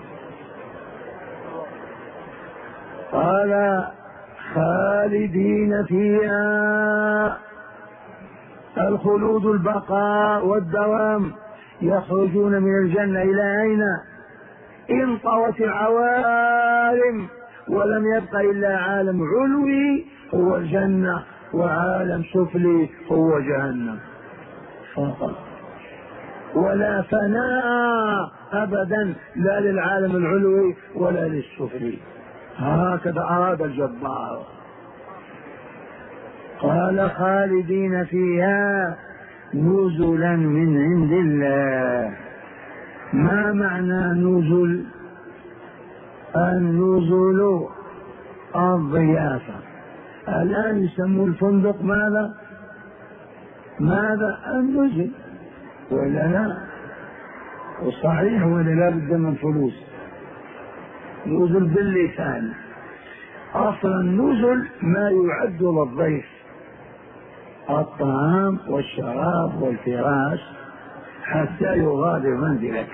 قال خالدين فيها، الخلود البقاء والدوام. يخرجون من الجنة إلى أين؟ انطوت العوالم ولم يبق إلا عالم علوي هو الجنة، وعالم سفلي هو جهنم فقط، ولا فناء أبدا لا للعالم العلوي ولا للسفلي. هكذا أراد الجبار. قال خالدين فيها نزلا من عند الله. ما معنى نزل؟ النزل الضيافة. الآن يسموا الفندق ماذا؟ ماذا؟ النزل ولا لا؟ وصحيح ولا لا بد من فلوس؟ نزل باللسان. أصل النزل ما يعد للضيف، الطعام والشراب والفراش حتى يغادر منزلك.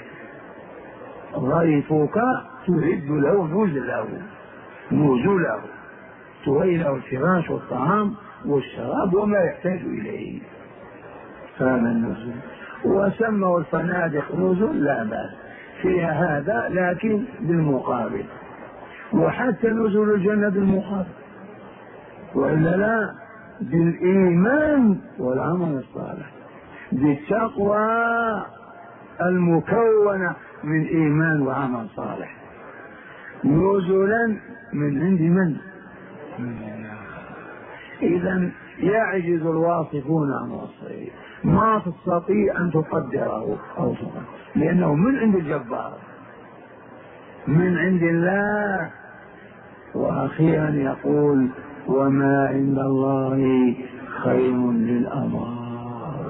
ضيفك تعد له نزله نزله، تهيئ له الفراش والطعام والشراب وما يحتاج إليه، هذا النزل. وسموا الفنادق نزل لا بأس فيها هذا، لكن بالمقابل. وحتى نزل الجنة بالمقابل، وإلا لا؟ بالإيمان والعمل الصالح، بالتقوى المكونة من إيمان وعمل صالح. نزلا من عند من؟ إذا يعجز الواصفون عن وصفه، ما تستطيع أن تقدره أو تقدره، لأنه من عند الجبار، من عند الله. وأخيرا يقول وما عند الله خير للأبرار.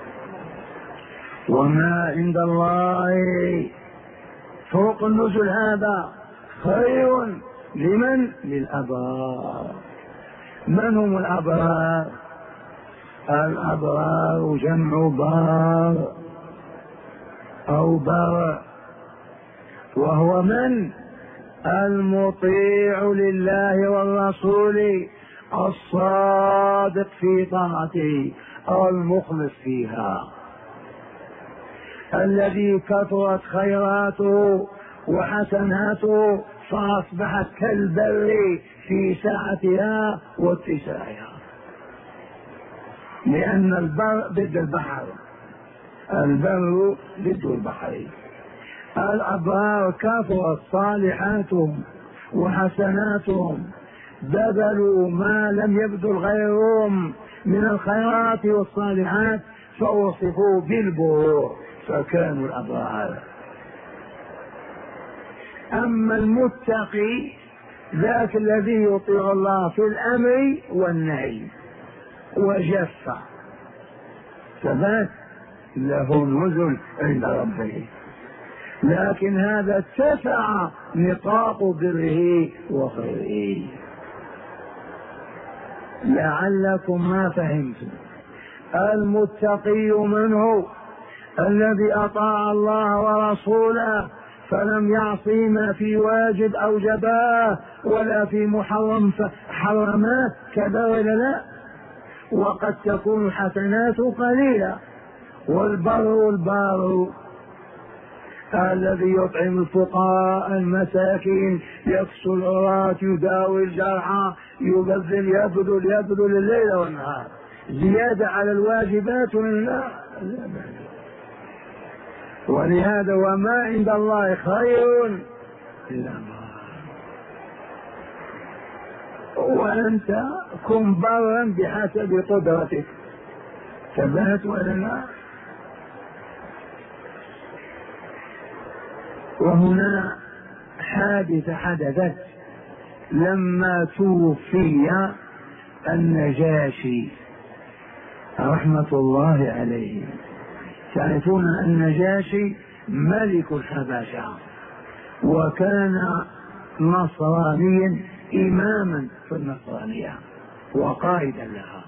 وما عند الله فوق النزل هذا خير لمن؟ للأبرار. من هم الأبرار؟ الأبرار جمع بار أو بار، وهو من؟ المطيع لله والرسول، الصادق في طاعته أو المخلص فيها، الذي كثرت خيراته وحسناته فأصبحت كالبر في سعتها واتساعها، لأن البر ضد البحر، البر ضد البحر. الأبرار كثرت صالحاتهم وحسناتهم، بذلوا ما لم يبذل غيرهم من الخيرات والصالحات فوصفوا بالبرور فكانوا الأبرار. أما المتقي ذاك الذي يطيع الله في الأمر والنهي وجف ثبات له نزل عند ربه، لكن هذا اتسع نطاق بره وخيره. لعلكم ما فهمتم. المتقي من هو؟ الذي أطاع الله ورسوله فلم يعصي ما في واجب أوجباه ولا في محرم حرماه، كذا ولا لا؟ وقد تكون حسناته قليلة. والبر البار الذي يطعم الفقراء المساكين، يكسو العراة، يداوي الجرحى، يبذل يبذل يبذل الليل والنهار زيادة على الواجبات لا. ولهذا وما عند الله خير إلا الله. وأنت كن برا بحسب قدرتك، ثبت ولا لا؟ وهنا حادثة حدثت لما توفي النجاشي رحمة الله عليه. تعرفون النجاشي ملك الحبشة، وكان نصرانيا إماما في النصرانية وقائدا لها،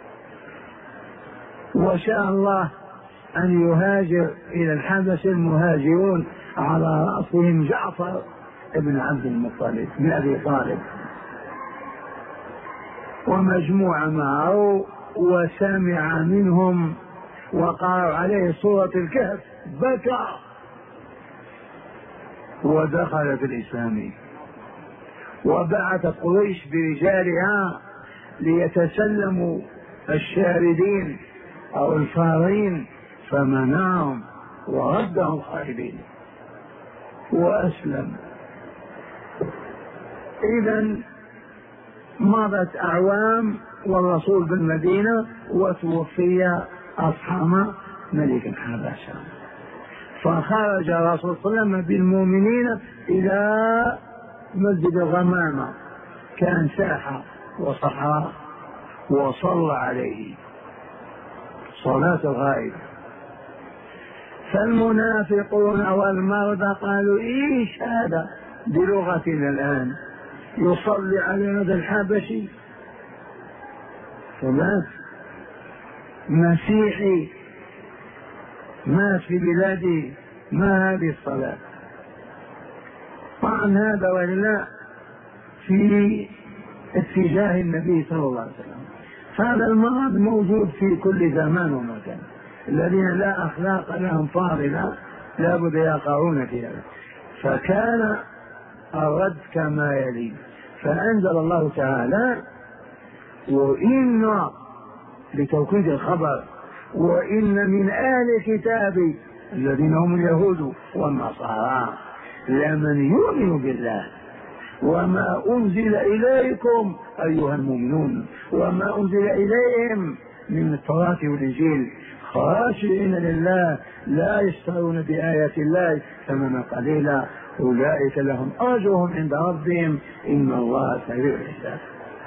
وشاء الله أن يهاجر إلى الحبشة المهاجرون على رأسهم جعفر بن عبد المطلب بن أبي طالب ومجموعة معه، وسمع منهم وقرأ عليه سورة الكهف بكى ودخل في الإسلام. وبعث قريش برجالها ليتسلموا الشاردين أو الفارين، فمنعهم وردهم خائبين وأسلم. إذن مضت أعوام والرسول بالمدينة وتوفي أصحاب ملك الحبشة، فخرج الرسول صلى الله عليه وسلم بالمؤمنين إلى مسجد الغمامة، كان ساحة وصحراء، وصلى عليه صلاة الغائب. فالمنافقون والمرضى قالوا ايش هذا بلغتنا الآن يصلي على هذا الحبشي فمات مسيحي مات في بلادي، ما هذه الصلاة؟ طبعا هذا ولا في اتجاه النبي صلى الله عليه وسلم. هذا المرض موجود في كل زمان ومكان، الذين لا أخلاق لهم فاضلة لا بد يقعون في هذا. فكان الرد كما يلي، فأنزل الله تعالى وإن لتوكيد الخبر وإن من آل الكتاب الذين هم اليهود والنصارى لمن يؤمن بالله وما أنزل إليكم أيها المؤمنون وما أنزل إليهم من التوراة والإنجيل خاشعين لله لا يشترون بآيات الله ثمنا قليلا أولئك لهم أجرهم عند ربهم إن الله سريع الحساب.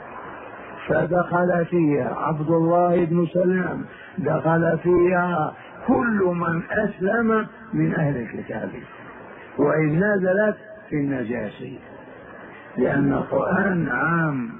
فدخل فيها عبد الله بن سلام، دخل فيها كل من أسلم من أهل الكتاب، وإن نزلت في النجاشي لأن القرآن عام.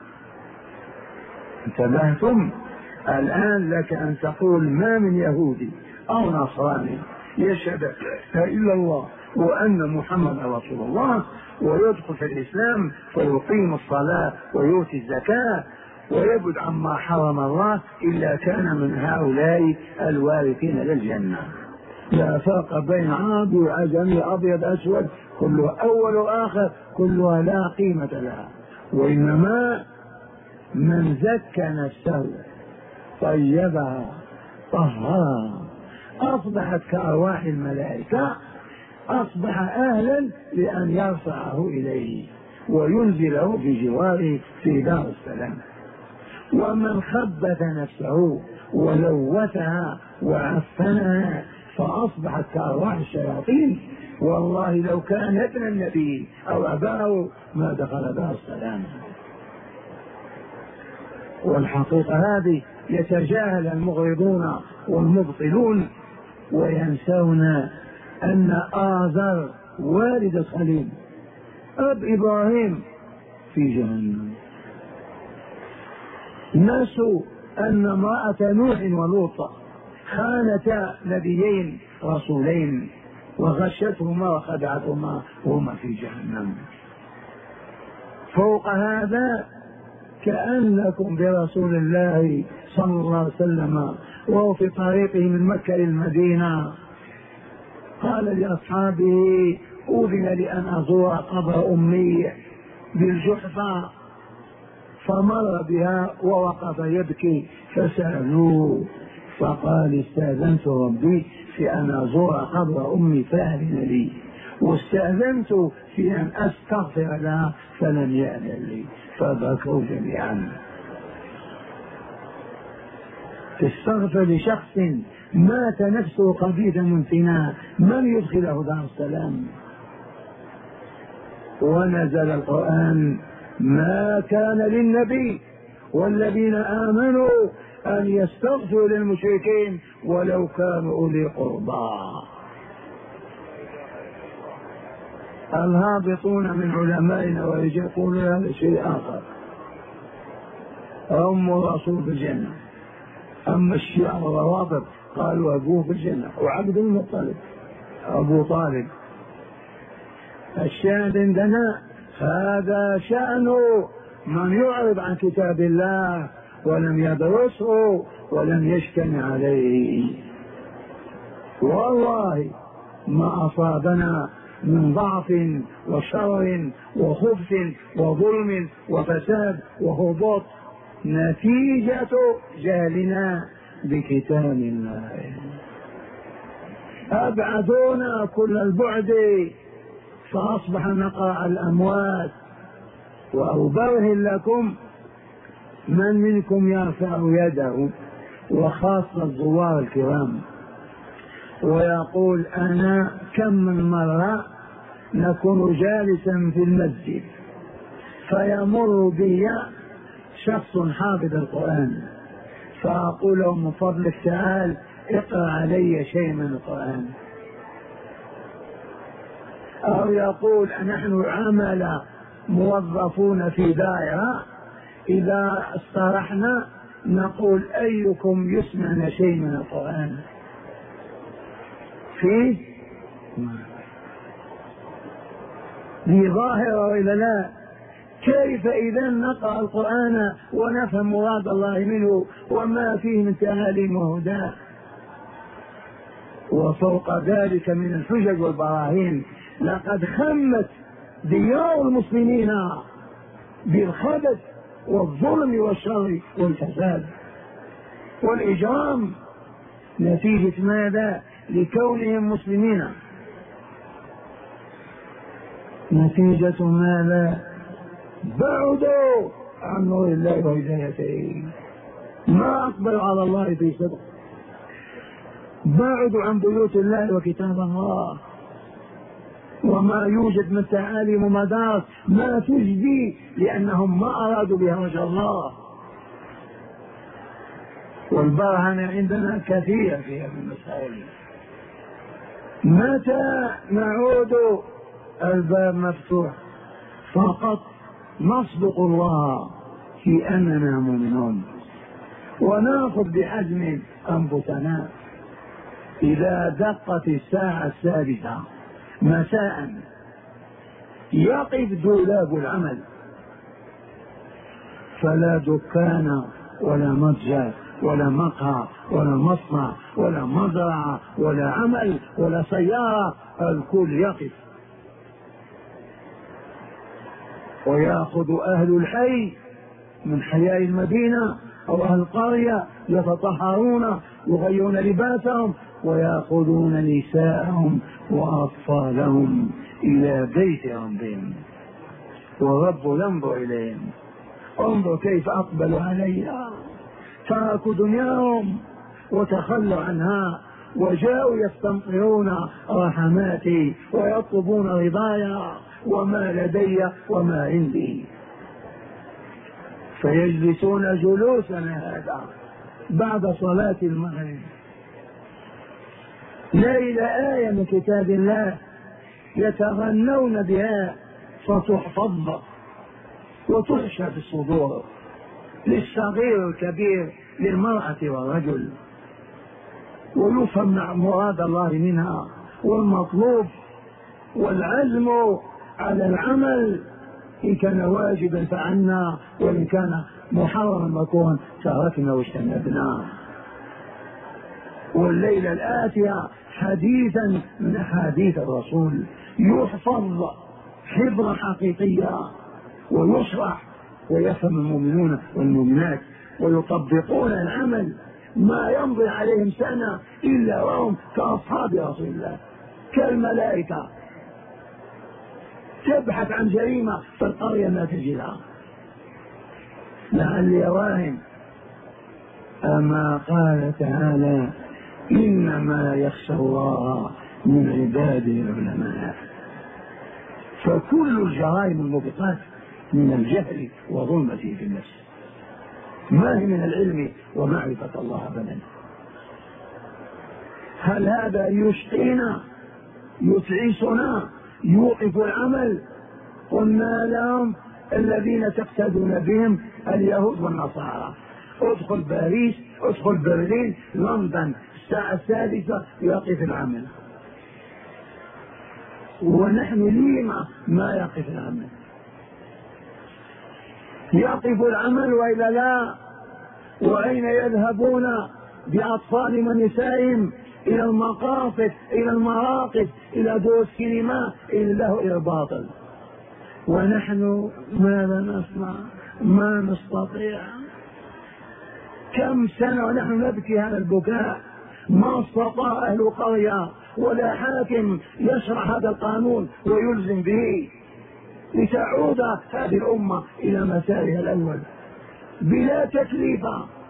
انتبهتم؟ الآن لك أن تقول ما من يهودي أو نصراني يشهد لا إله إلا الله وأن محمد رسول الله ويدخل في الإسلام فيقيم الصلاة ويؤتي الزكاة ويبعد عما حرم الله إلا كان من هؤلاء الوارثين للجنة. لا فرق بين عربي وعجمي أبيض أسود، كله أول وآخر، كلها لا قيمة لها. وإنما من زكى نفسه طيبها طهرها أصبحت كأرواح الملائكة، أصبح أهلا لأن يرفعه إليه وينزله في جواره في دار السلام. ومن خبث نفسه ولوثها وعفنها فأصبحت كأرواح الشياطين، والله لو كان ابن النبي أو أباه ما دخل دار السلام. والحقيقة هذه يتجاهل المغرضون والمبطلون وينسون أن آذر والد الخليل أب إبراهيم في جهنم. نسوا أن امرأة نوح ولوط خانتا نبيين رسولين وغشتهما وخدعتهما وهما في جهنم. فوق هذا كأنكم برسول الله صلى الله عليه وسلم وهو في طريقه من مكة للمدينة قال لأصحابه أذن لي أن أزور قبر أمي بالجحفة، فمر بها ووقف يبكي فسألوه فقال استأذنت ربي في أن أزور قبر أمي فأذن لي، واستأذنت في أن أستغفر لها فلم يأذن لي، فبكوا جميعا. تستغفر لشخص مات نفسه قبيضا من فناء، من يدخله دار السلام؟ ونزل القرآن ما كان للنبي والذين آمنوا أن يستغفروا للمشركين ولو كانوا أولي قربى. الهابطون من علمائنا ويقولون هذا شيء آخر، أم الرسول في الجنة، أما الشيعة والروافض قالوا أبوه في الجنة وعبد المطلب أبو طالب. الشاهد عندنا هذا شأنه من يعرض عن كتاب الله ولم يدرسه ولم يجتمع عليه. والله ما أصابنا من ضعف وشر وخبث وظلم وفساد وهبوط نتيجة جهلنا بكتاب الله. أبعدونا كل البعد فأصبح نقع الأموات. وأبرهن لكم من منكم يرفع يده وخاصة الزوار الكرام ويقول أنا كم من مرة نكون جالسا في المسجد فيمر بي شخص حافظ القرآن فأقول له من فضلك تعال اقرأ علي شيء من القرآن، أو يقول نحن عمل موظفون في دائرة إذا استرحنا نقول أيكم يسمعنا شيء من القرآن فيه لي ظاهرة وإلا لا؟ كيف إذا نقرأ القرآن ونفهم مراد الله منه وما فيه من تعاليم وهداه؟ وفوق ذلك من الحجج والبراهين لقد خمت ديار المسلمين بالخبث والظلم والشر والفساد والإجرام نتيجة ماذا؟ لكونهم مسلمين. نتيجة ماذا؟ بعدوا عن نور الله وهدايته، ما أقبلوا على الله في صدق، بعدوا عن بيوت الله وكتاب الله، وما يوجد من تعاليم ومدارس ما تجدي لأنهم ما أرادوا بها وجه الله. والبرهنة عندنا كثيرة في هذه المسائل. متى نعود؟ الباب مفتوح، فقط نصدق الله في أننا مؤمنون ونأخذ بحزم أنفسنا. إذا دقت الساعة السادسة مساء يقف دولاب العمل، فلا دكان ولا متجر ولا مقهى ولا مصنع ولا مزرعة ولا عمل ولا سيارة، الكل يقف، ويأخذ أهل الحي من حياء المدينة أو أهل القرية يتطهرون يغيرون لباسهم ويأخذون نساءهم وأطفالهم إلى بيت ربهم، والرب ينظر إليهم. انظر كيف أقبلوا عليها، تركوا دنياهم وتخلوا عنها وجاءوا يستمطرون رحماتي ويطلبون رضايا وما لدي وما عندي، فيجلسون جلوسنا هذا بعد صلاة المغرب ليل آية من كتاب الله يتغنون بها فتحفظ وتحشى في الصدور للصغير والكبير للمرأة والرجل، ويفهم مراد الله منها والمطلوب والعزم على العمل، إن كان واجبا فعلنا، وإن كان محرما مكون تركنا واجتنبنا. والليلة الآتية حديثا من أحاديث الرسول يحفظ حفظا حقيقيا، ويشرح ويفهم المؤمنون والمؤمنات ويطبقون العمل، ما يمضي عليهم سنة إلا وهم كأصحاب رسول الله كالملائكة، تبحث عن جريمة في القرية ما تجدها. لعلي واهم أما قال تعالى إنما يخشى الله من عباده العلماء. فكل الجرائم الموبقات من الجهل وظلمته في النفس، ما هي من العلم ومعرفة الله أبدا. هل هذا يشقينا يتعسنا يوقف العمل؟ قلنا لهم الذين تقتدون بهم اليهود والنصارى، ادخل باريس، ادخل برلين، لندن، الساعة السادسة يقف العمل. ونحن لما ما يقف العمل؟ يقف العمل وإلا لا؟ وأين يذهبون بأطفالهم ونسائهم؟ إلى المقاصد، إلى المراقد، إلى دور السينما، إلا إلى الباطل. ونحن ماذا نصنع؟ ما نستطيع. كم سنة ونحن نبكي هذا البكاء، ما استطاع أهل قرية ولا حاكم يشرح هذا القانون ويلزم به لتعود هذه الأمة إلى مسارها الأول بلا تكليف.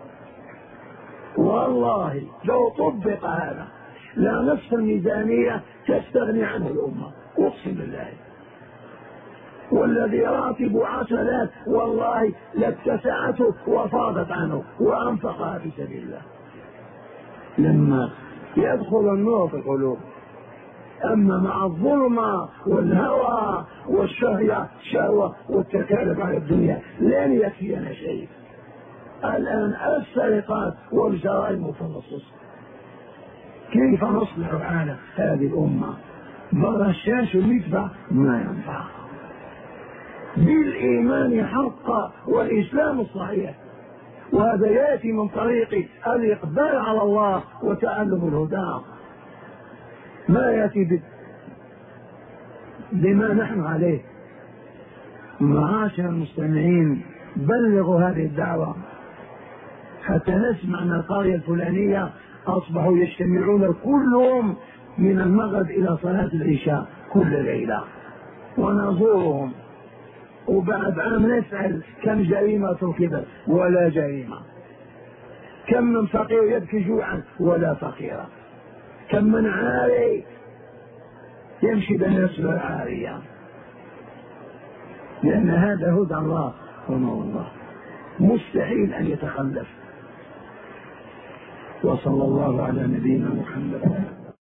والله لو طبق هذا لا نصف الميزانية تستغني عنه الأمة، أقسم بالله. والذي راتب عشرات والله لاتسعته وفاضت عنه وأنفقها في سبيل الله لما يدخل النور في القلوب. أما مع الظلمة والهوى والشهية شهوة والتكالب على الدنيا لن يكفينا شيء. الآن السرقات والجرائم متلصصة، كيف نصلح على هذه الأمة؟ برشاش المدفع ما ينفع. بالإيمان حقا والإسلام الصحيح، وهذا يأتي من طريق الإقبال على الله وتعلم الهدى، ما يأتي بما نحن عليه. معاشر المستمعين، بلغوا هذه الدعوة حتى نسمع أن القرية الفلانية أصبحوا يجتمعون كلهم من المغرب إلى صلاة العشاء كل ليلة، ونزورهم وبعد عام نسأل كم جريمة تركبت ولا جريمة، كم من فقير يبكي جوعا ولا فقيرا، كم من عاري يمشي بالناس العارية، لأن هذا هدى الله ونور الله مستحيل أن يتخلف. وصلى الله على نبينا محمد.